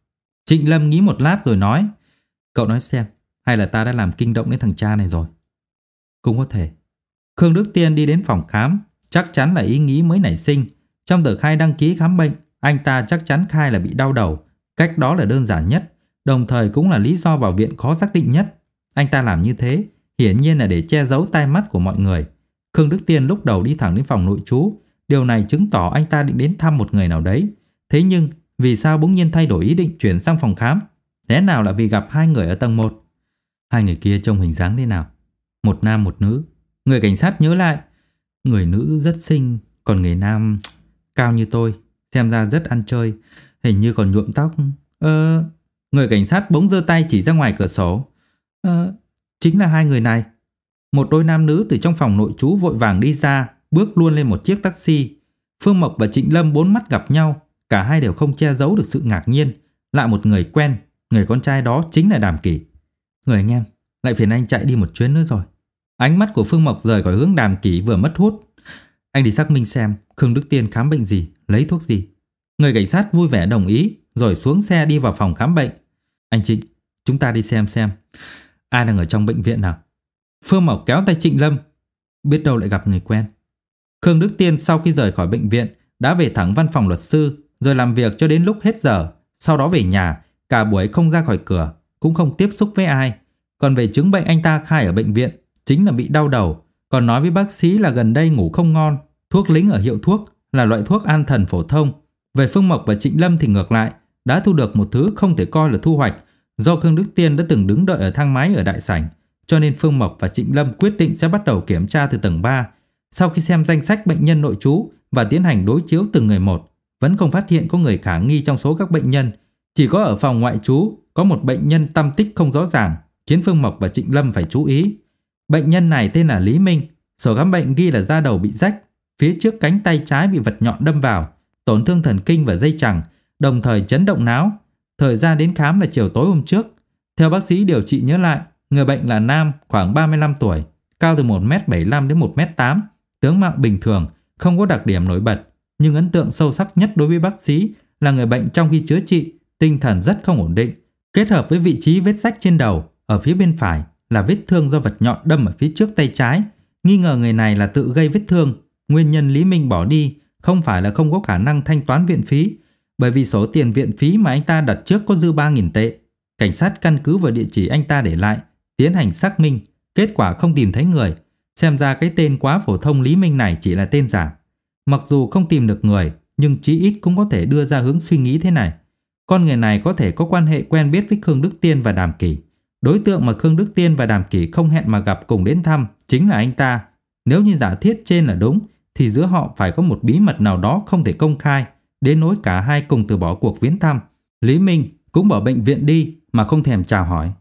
Trịnh Lâm nghĩ một lát rồi nói: Cậu nói xem, hay là ta đã làm kinh động đến thằng cha này rồi? Cũng có thể. Khương Đức Tiên đi đến phòng khám, chắc chắn là ý nghĩ mới nảy sinh. Trong tờ khai đăng ký khám bệnh, anh ta chắc chắn khai là bị đau đầu. Cách đó là đơn giản nhất, đồng thời cũng là lý do vào viện khó xác định nhất. Anh ta làm như thế hiển nhiên là để che giấu tai mắt của mọi người. Khương Đức Tiên lúc đầu đi thẳng đến phòng nội trú. Điều này chứng tỏ anh ta định đến thăm một người nào đấy. Thế nhưng vì sao bỗng nhiên thay đổi ý định chuyển sang phòng khám? Thế nào là vì gặp hai người ở tầng một? Hai người kia trông hình dáng thế nào? Một nam một nữ. Người cảnh sát nhớ lại. Người nữ rất xinh, còn người nam cao như tôi, xem ra rất ăn chơi, hình như còn nhuộm tóc. Ờ... Người cảnh sát bỗng giơ tay chỉ ra ngoài cửa sổ. Ờ... Chính là hai người này. Một đôi nam nữ từ trong phòng nội trú vội vàng đi ra, bước luôn lên một chiếc taxi. Phương Mộc và Trịnh Lâm bốn mắt gặp nhau, cả hai đều không che giấu được sự ngạc nhiên. Lại một người quen, người con trai đó chính là Đàm Kỷ. Người anh em, lại phiền anh chạy đi một chuyến nữa rồi. Ánh mắt của Phương Mộc rời khỏi hướng Đàm Kỷ vừa mất hút. Anh đi xác minh xem Khương Đức Tiên khám bệnh gì, lấy thuốc gì. Người cảnh sát vui vẻ đồng ý, rồi xuống xe đi vào phòng khám bệnh. Anh Trịnh, chúng ta đi xem xem ai đang ở trong bệnh viện nào. Phương Mộc kéo tay Trịnh Lâm. Biết đâu lại gặp người quen. Khương Đức Tiên sau khi rời khỏi bệnh viện đã về thẳng văn phòng luật sư, rồi làm việc cho đến lúc hết giờ. Sau đó về nhà, cả buổi không ra khỏi cửa, cũng không tiếp xúc với ai. Còn về chứng bệnh anh ta khai ở bệnh viện chính là bị đau đầu, còn nói với bác sĩ là gần đây ngủ không ngon. Thuốc lính ở hiệu thuốc là loại thuốc an thần phổ thông. Về Phương Mộc và Trịnh Lâm thì ngược lại, đã thu được một thứ không thể coi là thu hoạch. Do Khương Đức Tiên đã từng đứng đợi ở thang máy ở đại sảnh, cho nên Phương Mộc và Trịnh Lâm quyết định sẽ bắt đầu kiểm tra từ tầng ba. Sau khi xem danh sách bệnh nhân nội trú và tiến hành đối chiếu từng người một, vẫn không phát hiện có người khả nghi trong số các bệnh nhân. Chỉ có ở phòng ngoại trú có một bệnh nhân tâm tích không rõ ràng, khiến Phương Mộc và Trịnh Lâm phải chú ý. Bệnh nhân này tên là Lý Minh, sổ khám bệnh ghi là da đầu bị rách, phía trước cánh tay trái bị vật nhọn đâm vào, tổn thương thần kinh và dây chằng, đồng thời chấn động não. Thời gian đến khám là chiều tối hôm trước. Theo bác sĩ điều trị nhớ lại, người bệnh là nam, khoảng ba mươi lăm tuổi, cao từ một mét bảy mươi lăm đến một mét tám, tướng mạo bình thường, không có đặc điểm nổi bật, nhưng ấn tượng sâu sắc nhất đối với bác sĩ là người bệnh trong khi chữa trị, tinh thần rất không ổn định. Kết hợp với vị trí vết rách trên đầu, ở phía bên phải là vết thương do vật nhọn đâm ở phía trước tay trái, nghi ngờ người này là tự gây vết thương. Nguyên nhân Lý Minh bỏ đi không phải là không có khả năng thanh toán viện phí, bởi vì số tiền viện phí mà anh ta đặt trước có dư ba nghìn tệ. Cảnh sát căn cứ vào địa chỉ anh ta để lại, tiến hành xác minh, kết quả không tìm thấy người. Xem ra cái tên quá phổ thông Lý Minh này chỉ là tên giả. Mặc dù không tìm được người, nhưng chí ít cũng có thể đưa ra hướng suy nghĩ thế này. Con người này có thể có quan hệ quen biết với Khương Đức Tiên và Đàm Kỷ. Đối tượng mà Khương Đức Tiên và Đàm Kỷ không hẹn mà gặp cùng đến thăm chính là anh ta. Nếu như giả thiết trên là đúng, thì giữa họ phải có một bí mật nào đó không thể công khai, đến nỗi cả hai cùng từ bỏ cuộc viếng thăm. Lý Minh cũng bỏ bệnh viện đi mà không thèm chào hỏi.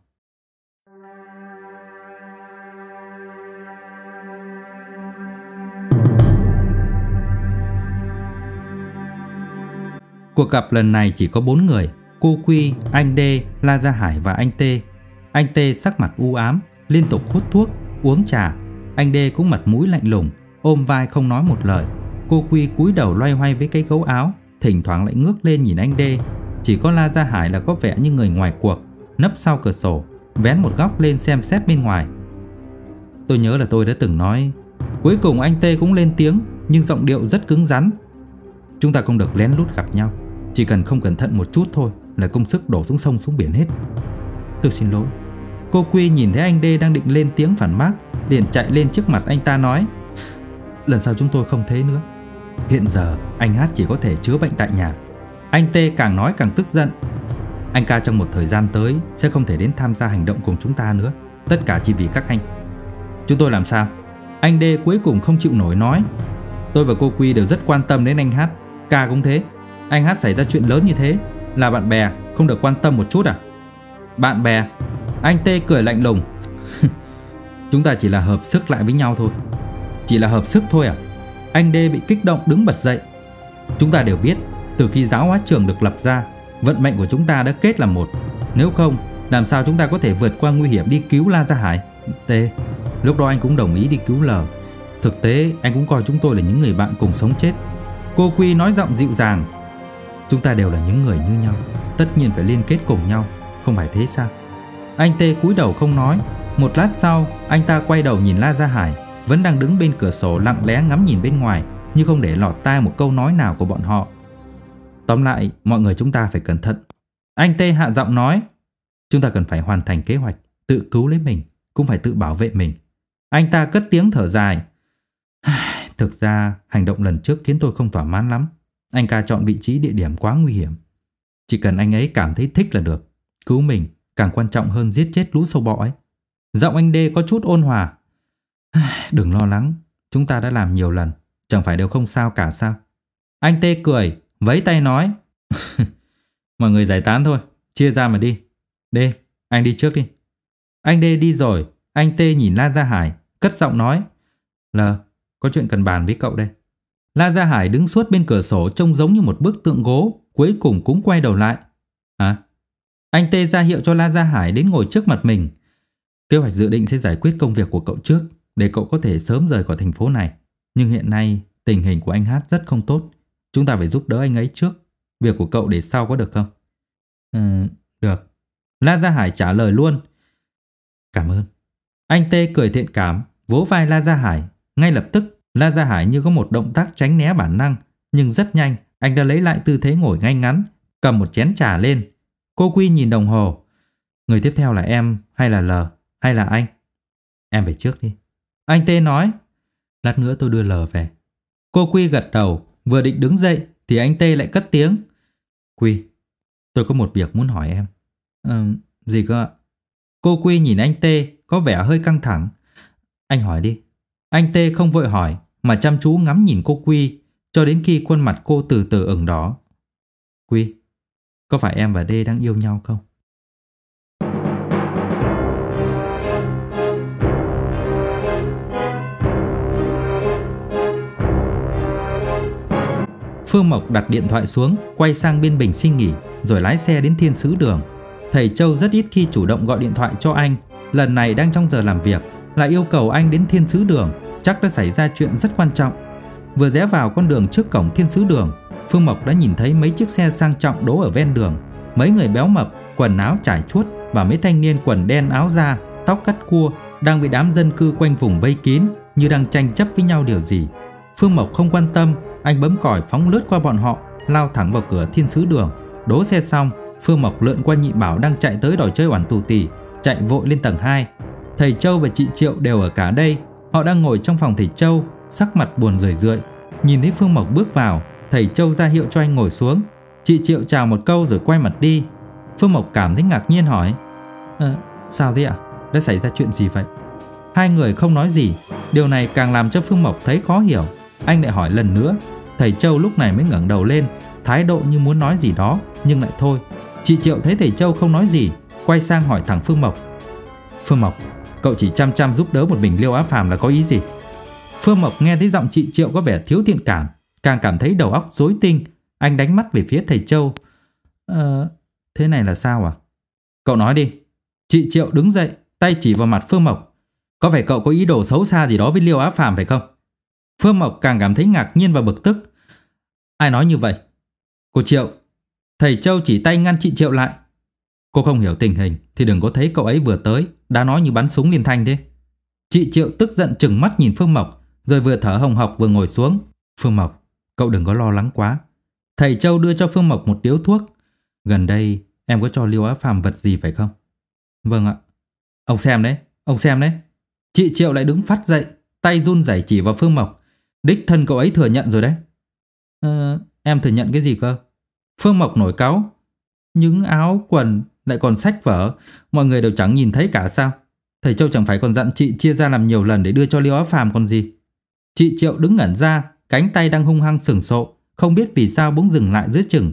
Cuộc gặp lần này chỉ có bốn người: cô Quy, anh D, La Gia Hải và anh T. Anh T sắc mặt u ám, liên tục hút thuốc, uống trà. Anh D cũng mặt mũi lạnh lùng, ôm vai không nói một lời. Cô Quy cúi đầu loay hoay với cái gấu áo, thỉnh thoảng lại ngước lên nhìn anh D. Chỉ có La Gia Hải là có vẻ như người ngoài cuộc, nấp sau cửa sổ, vén một góc lên xem xét bên ngoài. Tôi nhớ là tôi đã từng nói. Cuối cùng anh T cũng lên tiếng, nhưng giọng điệu rất cứng rắn. Chúng ta không được lén lút gặp nhau, chỉ cần không cẩn thận một chút thôi là công sức đổ xuống sông xuống biển hết. Tôi xin lỗi. Cô Quy nhìn thấy anh D đang định lên tiếng phản bác, liền chạy lên trước mặt anh ta nói: lần sau chúng tôi không thế nữa. Hiện giờ anh Hát chỉ có thể chữa bệnh tại nhà. Anh T càng nói càng tức giận. Anh ca trong một thời gian tới sẽ không thể đến tham gia hành động cùng chúng ta nữa, tất cả chỉ vì các anh. Chúng tôi làm sao? Anh D cuối cùng không chịu nổi nói. Tôi và cô Quy đều rất quan tâm đến anh Hát, ca cũng thế. Anh Hát xảy ra chuyện lớn như thế, là bạn bè không được quan tâm một chút à? Bạn bè? Anh T cười lạnh lùng. Chúng ta chỉ là hợp sức lại với nhau thôi. Chỉ là hợp sức thôi à? Anh D bị kích động đứng bật dậy. Chúng ta đều biết, từ khi giáo hóa trường được lập ra, vận mệnh của chúng ta đã kết làm một. Nếu không, làm sao chúng ta có thể vượt qua nguy hiểm đi cứu La Gia Hải? T, lúc đó anh cũng đồng ý đi cứu L. Thực tế anh cũng coi chúng tôi là những người bạn cùng sống chết. Cô Quy nói giọng dịu dàng. Chúng ta đều là những người như nhau, tất nhiên phải liên kết cùng nhau, không phải thế sao? Anh Tê cúi đầu không nói. Một lát sau, anh ta quay đầu nhìn La Gia Hải, vẫn đang đứng bên cửa sổ lặng lẽ ngắm nhìn bên ngoài, như không để lọt tai một câu nói nào của bọn họ. Tóm lại, mọi người chúng ta phải cẩn thận. Anh Tê hạ giọng nói. Chúng ta cần phải hoàn thành kế hoạch, tự cứu lấy mình, cũng phải tự bảo vệ mình. Anh ta cất tiếng thở dài. Thực ra, hành động lần trước khiến tôi không thỏa mãn lắm. Anh ca chọn vị trí địa điểm quá nguy hiểm. Chỉ cần anh ấy cảm thấy thích là được. Cứu mình càng quan trọng hơn giết chết lũ sâu bọ ấy. Giọng anh Đê có chút ôn hòa. Đừng lo lắng, chúng ta đã làm nhiều lần, chẳng phải đều không sao cả sao? Anh Tê cười, vẫy tay nói. Mọi người giải tán thôi, chia ra mà đi. Đê, anh đi trước đi. Anh Đê đi rồi, anh Tê nhìn La Gia Hải, cất giọng nói. Lờ, có chuyện cần bàn với cậu đây. La Gia Hải đứng suốt bên cửa sổ trông giống như một bức tượng gỗ, cuối cùng cũng quay đầu lại. Hả? Anh Tê ra hiệu cho La Gia Hải đến ngồi trước mặt mình. Kế hoạch dự định sẽ giải quyết công việc của cậu trước, để cậu có thể sớm rời khỏi thành phố này. Nhưng hiện nay tình hình của anh Hát rất không tốt. Chúng ta phải giúp đỡ anh ấy trước. Việc của cậu để sau có được không? Ừ, được. La Gia Hải trả lời luôn. Cảm ơn. Anh Tê cười thiện cảm, vỗ vai La Gia Hải. Ngay lập tức, La Gia Hải như có một động tác tránh né bản năng. Nhưng rất nhanh, anh đã lấy lại tư thế ngồi ngay ngắn, cầm một chén trà lên. Cô Quy nhìn đồng hồ. Người tiếp theo là em hay là L hay là anh? Em về trước đi. Anh Tê nói. Lát nữa tôi đưa L về. Cô Quy gật đầu, vừa định đứng dậy thì anh Tê lại cất tiếng. Quy, tôi có một việc muốn hỏi em. Ờ, gì cơ ạ? Cô Quy nhìn anh Tê có vẻ hơi căng thẳng. Anh hỏi đi. Anh Tê không vội hỏi mà chăm chú ngắm nhìn cô Quy cho đến khi khuôn mặt cô từ từ ửng đỏ. Quy, có phải em và Đê đang yêu nhau không? Phương Mộc đặt điện thoại xuống, quay sang bên Bình xin nghỉ, rồi lái xe đến Thiên Sứ Đường. Thầy Châu rất ít khi chủ động gọi điện thoại cho anh, lần này đang trong giờ làm việc, lại yêu cầu anh đến Thiên Sứ Đường, chắc đã xảy ra chuyện rất quan trọng. Vừa rẽ vào con đường trước cổng Thiên Sứ Đường, Phương Mộc đã nhìn thấy mấy chiếc xe sang trọng đỗ ở ven đường, mấy người béo mập, quần áo trải chuốt và mấy thanh niên quần đen áo da, tóc cắt cua đang bị đám dân cư quanh vùng vây kín như đang tranh chấp với nhau điều gì. Phương Mộc không quan tâm, anh bấm còi phóng lướt qua bọn họ, lao thẳng vào cửa Thiên Sứ Đường. Đỗ xe xong, Phương Mộc lượn qua Nhị Bảo đang chạy tới đòi chơi oản tù tì, chạy vội lên tầng hai. Thầy Châu và chị Triệu đều ở cả đây. Họ đang ngồi trong phòng thầy Châu, sắc mặt buồn rười rượi. Nhìn thấy Phương Mộc bước vào, thầy Châu ra hiệu cho anh ngồi xuống. Chị Triệu chào một câu rồi quay mặt đi. Phương Mộc cảm thấy ngạc nhiên hỏi. Ờ, sao thế ạ? Đã xảy ra chuyện gì vậy? Hai người không nói gì. Điều này càng làm cho Phương Mộc thấy khó hiểu. Anh lại hỏi lần nữa. Thầy Châu lúc này mới ngẩng đầu lên, thái độ như muốn nói gì đó, nhưng lại thôi. Chị Triệu thấy thầy Châu không nói gì, quay sang hỏi thẳng Phương Mộc. Phương Mộc, cậu chỉ chăm chăm giúp đỡ một mình Liêu Á Phàm là có ý gì? Phương Mộc nghe thấy giọng chị Triệu có vẻ thiếu thiện cảm, càng cảm thấy đầu óc rối tinh. Anh đánh mắt về phía thầy Châu. Ờ, thế này là sao à? Cậu nói đi. Chị Triệu đứng dậy, tay chỉ vào mặt Phương Mộc. Có phải cậu có ý đồ xấu xa gì đó với Liêu Á Phàm phải không? Phương Mộc càng cảm thấy ngạc nhiên và bực tức. Ai nói như vậy? Cô Triệu. Thầy Châu chỉ tay ngăn chị Triệu lại. Cô không hiểu tình hình thì đừng có thấy cậu ấy vừa tới đã nói như bắn súng liên thanh thế. Chị Triệu tức giận trừng mắt nhìn Phương Mộc, rồi vừa thở hồng hộc vừa ngồi xuống. Phương Mộc, cậu đừng có lo lắng quá. Thầy Châu đưa cho Phương Mộc một điếu thuốc. Gần đây em có cho Liêu Á Phàm vật gì phải không? Vâng ạ. Ông xem đấy, ông xem đấy. Chị Triệu lại đứng phát dậy, tay run rẩy chỉ vào Phương Mộc. Đích thân cậu ấy thừa nhận rồi đấy. Ờ, em thừa nhận cái gì cơ? Phương Mộc nổi cáu. Những áo, quần, lại còn sách vở, mọi người đều chẳng nhìn thấy cả sao? Thầy Châu chẳng phải còn dặn chị chia ra làm nhiều lần để đưa cho Liêu Á Phàm còn gì? Chị Triệu đứng ngẩn ra, cánh tay đang hung hăng sừng sộ, không biết vì sao bỗng dừng lại giữa chừng.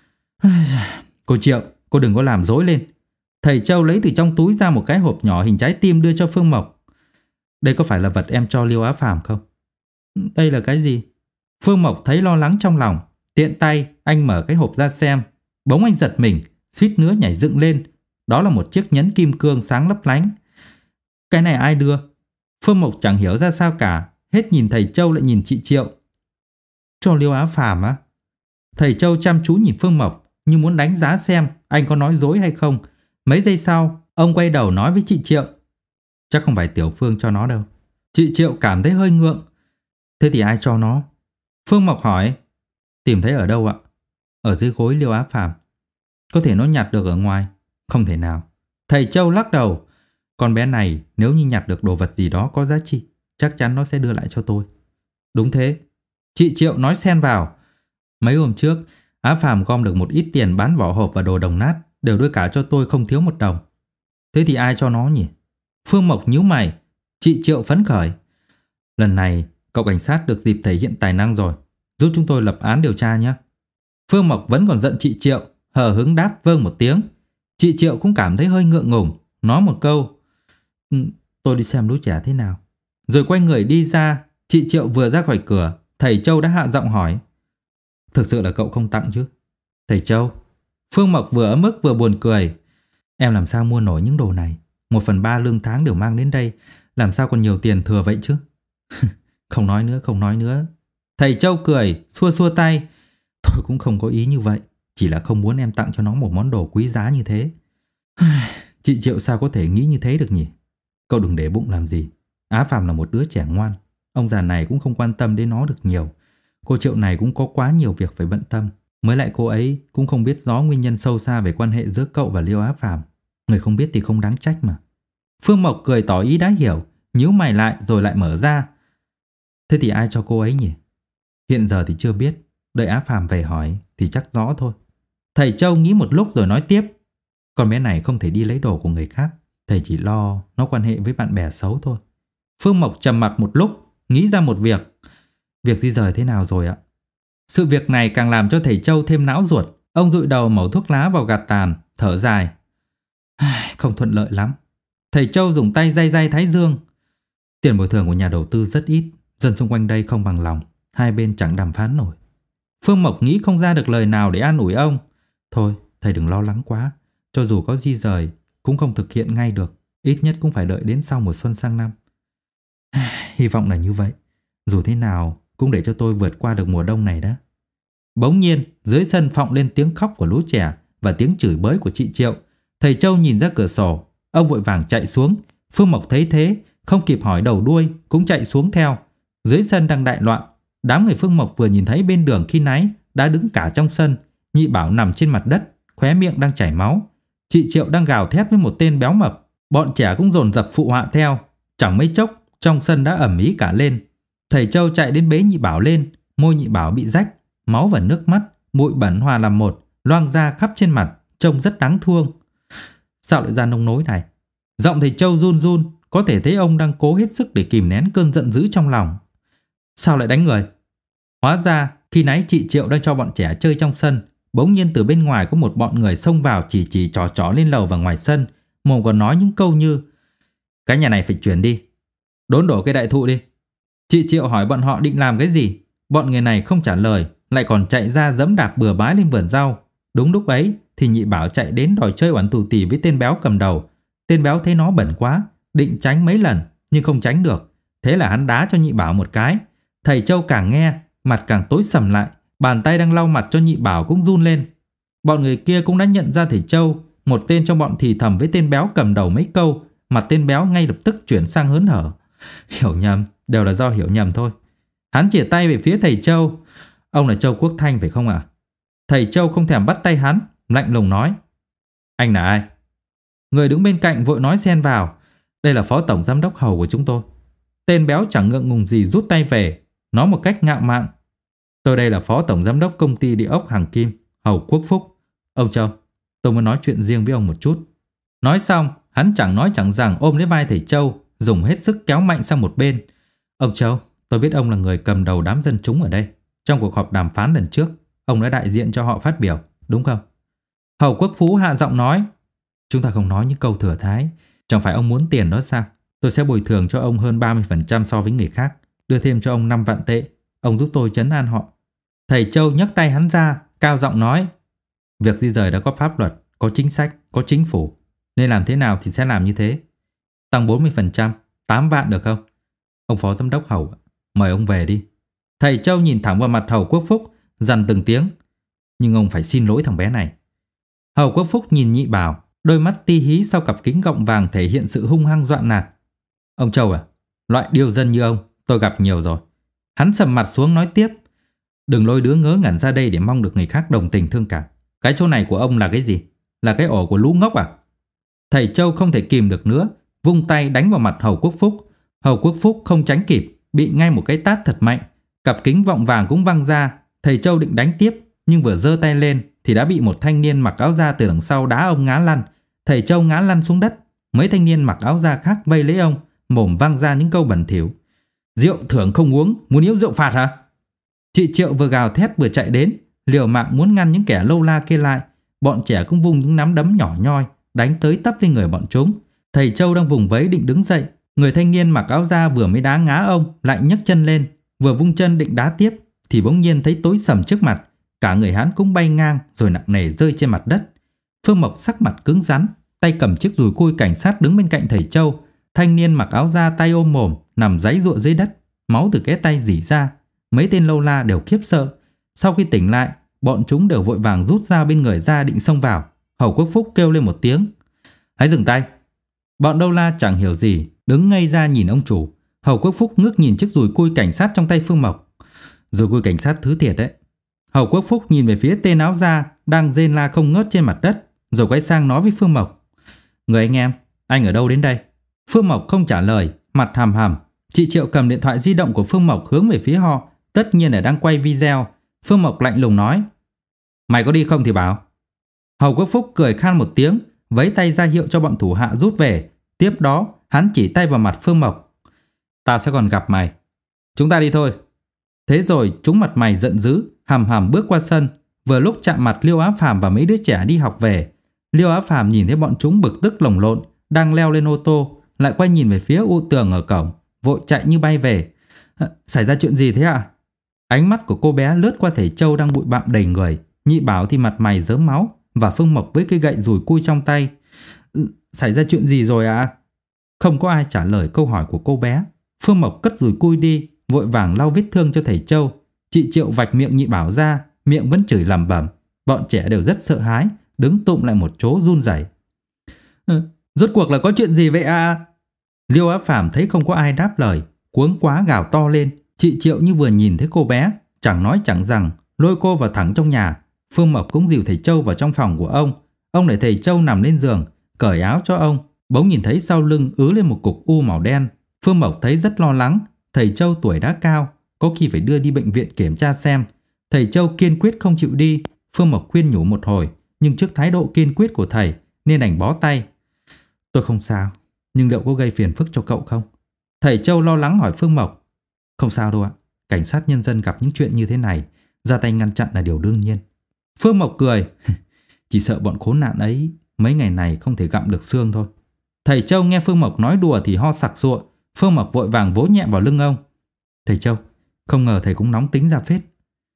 Cô Triệu, cô đừng có làm dối lên. Thầy Châu lấy từ trong túi ra một cái hộp nhỏ hình trái tim đưa cho Phương Mộc. Đây có phải là vật em cho Liêu Á Phàm không? Đây là cái gì? Phương Mộc thấy lo lắng trong lòng, tiện tay anh mở cái hộp ra xem. Bỗng anh giật mình, suýt nữa nhảy dựng lên. Đó là một chiếc nhẫn kim cương sáng lấp lánh. Cái này ai đưa? Phương Mộc chẳng hiểu ra sao cả, hết nhìn thầy Châu lại nhìn chị Triệu. Cho Liêu Á Phàm á? Thầy Châu chăm chú nhìn Phương Mộc, như muốn đánh giá xem anh có nói dối hay không. Mấy giây sau, ông quay đầu nói với chị Triệu: Chắc không phải Tiểu Phương cho nó đâu. Chị Triệu cảm thấy hơi ngượng. Thế thì ai cho nó? Phương Mộc hỏi. Tìm thấy ở đâu ạ? Ở dưới gối Liêu Á Phàm. Có thể nó nhặt được ở ngoài? Không thể nào. Thầy Châu lắc đầu. Con bé này nếu như nhặt được đồ vật gì đó có giá trị, chắc chắn nó sẽ đưa lại cho tôi. Đúng thế. Chị Triệu nói xen vào. Mấy hôm trước, Á Phàm gom được một ít tiền bán vỏ hộp và đồ đồng nát, đều đưa cả cho tôi không thiếu một đồng. Thế thì ai cho nó nhỉ? Phương Mộc nhíu mày. Chị Triệu phấn khởi. Lần này cậu cảnh sát được dịp thể hiện tài năng rồi, giúp chúng tôi lập án điều tra nhé. Phương Mộc vẫn còn giận chị Triệu, hờ hững đáp vâng một tiếng. Chị Triệu cũng cảm thấy hơi ngượng ngùng, nói một câu: ừ, tôi đi xem lũ trẻ thế nào. Rồi quay người đi ra. Chị Triệu vừa ra khỏi cửa, thầy Châu đã hạ giọng hỏi: Thực sự là cậu không tặng chứ? Thầy Châu. Phương Mộc vừa ấm ức vừa buồn cười. Em làm sao mua nổi những đồ này? Một phần ba lương tháng đều mang đến đây, làm sao còn nhiều tiền thừa vậy chứ? Không nói nữa, không nói nữa. Thầy Châu cười, xua xua tay. Tôi cũng không có ý như vậy, chỉ là không muốn em tặng cho nó một món đồ quý giá như thế. Chị Triệu sao có thể nghĩ như thế được nhỉ? Cậu đừng để bụng làm gì. Á Phàm là một đứa trẻ ngoan, ông già này cũng không quan tâm đến nó được nhiều. Cô Triệu này cũng có quá nhiều việc phải bận tâm. Mới lại cô ấy cũng không biết rõ nguyên nhân sâu xa về quan hệ giữa cậu và Liêu Á Phàm. Người không biết thì không đáng trách mà. Phương Mộc cười tỏ ý đã hiểu, nhíu mày lại rồi lại mở ra. Thế thì ai cho cô ấy nhỉ? Hiện giờ thì chưa biết, đợi Á Phàm về hỏi thì chắc rõ thôi. Thầy Châu nghĩ một lúc rồi nói tiếp. Con bé này không thể đi lấy đồ của người khác, thầy chỉ lo nó quan hệ với bạn bè xấu thôi. Phương Mộc trầm mặc một lúc, nghĩ ra một việc. Việc di rời thế nào rồi ạ? Sự việc này càng làm cho thầy Châu thêm não ruột. Ông dụi đầu mẩu thuốc lá vào gạt tàn, thở dài. Không thuận lợi lắm. Thầy Châu dùng tay day day thái dương. Tiền bồi thường của nhà đầu tư rất ít, dân xung quanh đây không bằng lòng, hai bên chẳng đàm phán nổi. Phương Mộc nghĩ không ra được lời nào để an ủi ông. Thôi, thầy đừng lo lắng quá. Cho dù có di rời cũng không thực hiện ngay được, ít nhất cũng phải đợi đến sau mùa xuân sang năm. Hy vọng là như vậy. Dù thế nào cũng để cho tôi vượt qua được mùa đông này đã. Bỗng nhiên dưới sân vọng lên tiếng khóc của lũ trẻ và tiếng chửi bới của chị Triệu. Thầy Châu nhìn ra cửa sổ, ông vội vàng chạy xuống. Phương Mộc thấy thế, không kịp hỏi đầu đuôi cũng chạy xuống theo. Dưới sân đang đại loạn. Đám người Phương Mộc vừa nhìn thấy bên đường khi nãy đã đứng cả trong sân. Nhị Bảo nằm trên mặt đất, khóe miệng đang chảy máu. Chị Triệu đang gào thét với một tên béo mập. Bọn trẻ cũng dồn dập phụ họa theo. Chẳng mấy chốc trong sân đã ầm ĩ cả lên. Thầy Châu chạy đến bế Nhị Bảo lên. Môi Nhị Bảo bị rách, máu và nước mắt, bụi bẩn hòa làm một, loang ra khắp trên mặt, trông rất đáng thương. Sao lại ra nông nỗi này? Giọng thầy Châu run run, có thể thấy ông đang cố hết sức để kìm nén cơn giận dữ trong lòng. Sao lại đánh người? Hóa ra khi nãy chị Triệu đang cho bọn trẻ chơi trong sân, bỗng nhiên từ bên ngoài có một bọn người xông vào chỉ chỉ trò trò lên lầu và ngoài sân, mồm còn nói những câu như: Cái nhà này phải chuyển đi, đốn đổ cây đại thụ đi. Chị Triệu hỏi bọn họ định làm cái gì. Bọn người này không trả lời, lại còn chạy ra giẫm đạp bừa bãi lên vườn rau. Đúng lúc ấy thì Nhị Bảo chạy đến đòi chơi oản tù tì với tên béo cầm đầu. Tên béo thấy nó bẩn quá, định tránh mấy lần nhưng không tránh được. Thế là hắn đá cho Nhị Bảo một cái. Thầy Châu càng nghe, mặt càng tối sầm lại. Bàn tay đang lau mặt cho Nhị Bảo cũng run lên. Bọn người kia cũng đã nhận ra thầy Châu. Một tên trong bọn thì thầm với tên béo cầm đầu mấy câu. Mặt tên béo ngay lập tức chuyển sang hớn hở. Hiểu nhầm, đều là do hiểu nhầm thôi. Hắn chìa tay về phía thầy Châu. Ông là Châu Quốc Thanh phải không ạ? À? Thầy Châu không thèm bắt tay hắn, lạnh lùng nói. Anh là ai? Người đứng bên cạnh vội nói xen vào. Đây là phó tổng giám đốc Hầu của chúng tôi. Tên béo chẳng ngượng ngùng gì rút tay về, nói một cách ngạo mạn. Tôi đây là phó tổng giám đốc công ty địa ốc Hàng Kim, Hầu Quốc Phúc. Ông Châu, tôi muốn nói chuyện riêng với ông một chút. Nói xong, hắn chẳng nói chẳng rằng ôm lấy vai thầy Châu, dùng hết sức kéo mạnh sang một bên. Ông Châu, tôi biết ông là người cầm đầu đám dân chúng ở đây. Trong cuộc họp đàm phán lần trước, ông đã đại diện cho họ phát biểu, đúng không? Hầu Quốc Phú hạ giọng nói. Chúng ta không nói những câu thừa thái. Chẳng phải ông muốn tiền đó sao? Tôi sẽ bồi thường cho ông hơn ba mươi phần trăm so với người khác, đưa thêm cho ông năm vạn tệ. Ông giúp tôi trấn an họ. Thầy Châu nhấc tay hắn ra, cao giọng nói. Việc di rời đã có pháp luật, có chính sách, có chính phủ, nên làm thế nào thì sẽ làm như thế. Tăng bốn mươi phần trăm, tám vạn được không? Ông phó giám đốc Hầu, mời ông về đi. Thầy Châu nhìn thẳng vào mặt Hầu Quốc Phúc, dằn từng tiếng. Nhưng ông phải xin lỗi thằng bé này. Hầu Quốc Phúc nhìn Nhị Bảo, đôi mắt ti hí sau cặp kính gọng vàng thể hiện sự hung hăng dọa nạt. Ông Châu à, loại điêu dân như ông tôi gặp nhiều rồi. Hắn sầm mặt xuống nói tiếp. Đừng lôi đứa ngớ ngẩn ra đây để mong được người khác đồng tình thương cảm. Cái chỗ này của ông là cái gì? Là cái ổ của lũ ngốc à? Thầy Châu không thể kìm được nữa, vung tay đánh vào mặt Hầu Quốc Phúc. Hầu Quốc Phúc không tránh kịp, bị ngay một cái tát thật mạnh. Cặp kính vọng vàng cũng văng ra. Thầy Châu định đánh tiếp, nhưng vừa giơ tay lên thì đã bị một thanh niên mặc áo da từ đằng sau đá ông ngã lăn. Thầy Châu ngã lăn xuống đất. Mấy thanh niên mặc áo da khác vây lấy ông, mồm văng ra những câu bẩn thỉu. Rượu thưởng không uống, muốn yếu rượu phạt hả? Chị Triệu vừa gào thét vừa chạy đến, liều mạng muốn ngăn những kẻ lâu la kia lại. Bọn trẻ cũng vung những nắm đấm nhỏ nhoi đánh tới tấp lên người bọn chúng. Thầy Châu đang vùng vẫy định đứng dậy, người thanh niên mặc áo da vừa mới đá ngã ông lại nhấc chân lên, vừa vung chân định đá tiếp thì bỗng nhiên thấy tối sầm trước mặt. Cả người hắn cũng bay ngang rồi nặng nề rơi trên mặt đất. Phương Mộc sắc mặt cứng rắn, tay cầm chiếc dùi cui cảnh sát đứng bên cạnh thầy Châu. Thanh niên mặc áo da tay ôm mồm nằm giãy giụa dưới đất, máu từ cái tay rỉ ra. Mấy tên lâu la đều khiếp sợ. Sau khi tỉnh lại, bọn chúng đều vội vàng rút dao bên người ra định xông vào. Hầu Quốc Phúc kêu lên một tiếng. Hãy dừng tay. Bọn lâu la chẳng hiểu gì, đứng ngây ra nhìn ông chủ. Hầu Quốc Phúc ngước nhìn chiếc dùi cui cảnh sát trong tay Phương Mộc. Dùi cui cảnh sát thứ thiệt đấy. Hầu Quốc Phúc nhìn về phía tên áo da đang rên la không ngớt trên mặt đất, rồi quay sang nói với Phương Mộc. Người anh em, anh ở đâu đến đây? Phương Mộc không trả lời, mặt hàm hàm. Chị Triệu cầm điện thoại di động của Phương Mộc hướng về phía họ, tất nhiên là đang quay video. Phương Mộc lạnh lùng nói. Mày có đi không thì bảo. Hầu Quốc Phúc cười khan một tiếng, vẫy tay ra hiệu cho bọn thủ hạ rút về. Tiếp đó hắn chỉ tay vào mặt Phương Mộc. Tao sẽ còn gặp mày. Chúng ta đi thôi. Thế rồi chúng mặt mày giận dữ, hầm hầm bước qua sân. Vừa lúc chạm mặt Liêu Á Phàm và mấy đứa trẻ đi học về. Liêu Á Phàm nhìn thấy bọn chúng bực tức lồng lộn, đang leo lên ô tô, lại quay nhìn về phía U Tường ở cổng, vội chạy như bay về. À, xảy ra chuyện gì thế ạ? À? Ánh mắt của cô bé lướt qua thầy Châu đang bụi bặm đầy người. Nhị Bảo thì mặt mày rớm máu, và Phương Mộc với cây gậy dùi cui trong tay. Ừ, xảy ra chuyện gì rồi ạ? À? Không có ai trả lời câu hỏi của cô bé. Phương Mộc cất dùi cui đi, vội vàng lau vết thương cho thầy Châu. Chị Triệu vạch miệng Nhị Bảo ra, miệng vẫn chửi lẩm bẩm. Bọn trẻ đều rất sợ hãi, đứng tụm lại một chỗ run rẩy. Ừ, rốt cuộc là có chuyện gì vậy à? Liêu Á Phàm thấy không có ai đáp lời, cuống quá gào to lên. Chị Triệu như vừa nhìn thấy cô bé, chẳng nói chẳng rằng, lôi cô vào thẳng trong nhà. Phương Mộc cũng dìu thầy Châu vào trong phòng của ông. Ông để thầy Châu nằm lên giường, cởi áo cho ông. Bỗng nhìn thấy sau lưng ứ lên một cục u màu đen. Phương Mộc thấy rất lo lắng. Thầy Châu tuổi đã cao, có khi phải đưa đi bệnh viện kiểm tra xem. Thầy Châu kiên quyết không chịu đi. Phương Mộc khuyên nhủ một hồi, nhưng trước thái độ kiên quyết của thầy nên đành bó tay. Tôi không sao, nhưng liệu có gây phiền phức cho cậu không? Thầy Châu lo lắng hỏi Phương Mộc. Không sao đâu ạ, cảnh sát nhân dân gặp những chuyện như thế này, ra tay ngăn chặn là điều đương nhiên. Phương Mộc cười. Chỉ sợ bọn khốn nạn ấy mấy ngày này không thể gặm được xương thôi. Thầy Châu nghe Phương Mộc nói đùa thì ho sặc sụa. Phương Mộc vội vàng vỗ nhẹ vào lưng ông. Thầy Châu, không ngờ thầy cũng nóng tính ra phết.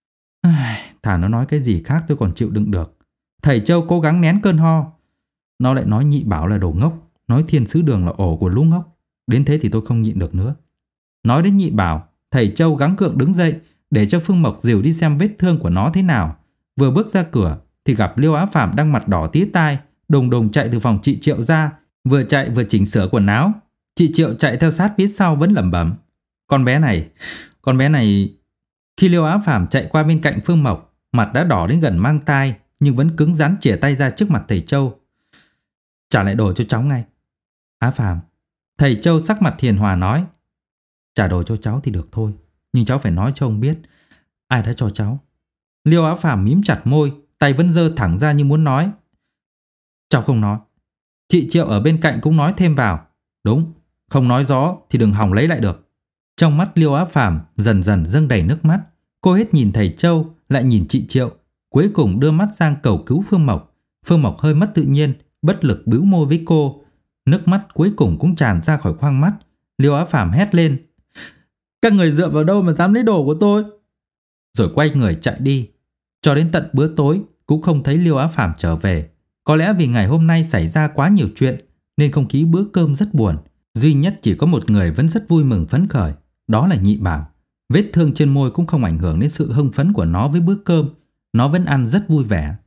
Thà nó nói cái gì khác tôi còn chịu đựng được. Thầy Châu cố gắng nén cơn ho. Nó lại nói Nhị Bảo là đồ ngốc, nói Thiên Sứ Đường là ổ của lũ ngốc. Đến thế thì tôi không nhịn được nữa. Nói đến Nhị Bảo, thầy Châu gắng gượng đứng dậy để cho Phương Mộc dìu đi xem vết thương của nó thế nào. Vừa bước ra cửa thì gặp Liêu Á Phàm đang mặt đỏ tía tai, đùng đùng chạy từ phòng chị Triệu ra, vừa chạy vừa chỉnh sửa quần áo. Chị Triệu chạy theo sát phía sau vẫn lẩm bẩm. Con bé này, con bé này... Khi Liêu Á Phàm chạy qua bên cạnh Phương Mộc, mặt đã đỏ đến gần mang tai, nhưng vẫn cứng rắn chìa tay ra trước mặt thầy Châu. Trả lại đồ cho cháu ngay. Á Phàm, thầy Châu sắc mặt hiền hòa nói. Trả đồ cho cháu thì được thôi, nhưng cháu phải nói cho ông biết ai đã cho cháu. Liêu Á Phàm mím chặt môi, tay vẫn giơ thẳng ra như muốn nói. Cháu không nói. Chị Triệu ở bên cạnh cũng nói thêm vào. Đúng, không nói gió thì đừng hòng lấy lại được. Trong mắt Liêu Á Phàm dần dần dâng đầy nước mắt. Cô hết nhìn thầy Châu, lại nhìn chị Triệu, cuối cùng đưa mắt sang cầu cứu Phương Mộc. Phương Mộc hơi mất tự nhiên, bất lực bĩu môi với cô. Nước mắt cuối cùng cũng tràn ra khỏi khoang mắt. Liêu Á Phàm hét lên. Các người dựa vào đâu mà dám lấy đồ của tôi? Rồi quay người chạy đi. Cho đến tận bữa tối cũng không thấy Liêu Á Phàm trở về. Có lẽ vì ngày hôm nay xảy ra quá nhiều chuyện nên không khí bữa cơm rất buồn. Duy nhất chỉ có một người vẫn rất vui mừng phấn khởi, đó là Nhị Bảo. Vết thương trên môi cũng không ảnh hưởng đến sự hưng phấn của nó với bữa cơm. Nó vẫn ăn rất vui vẻ.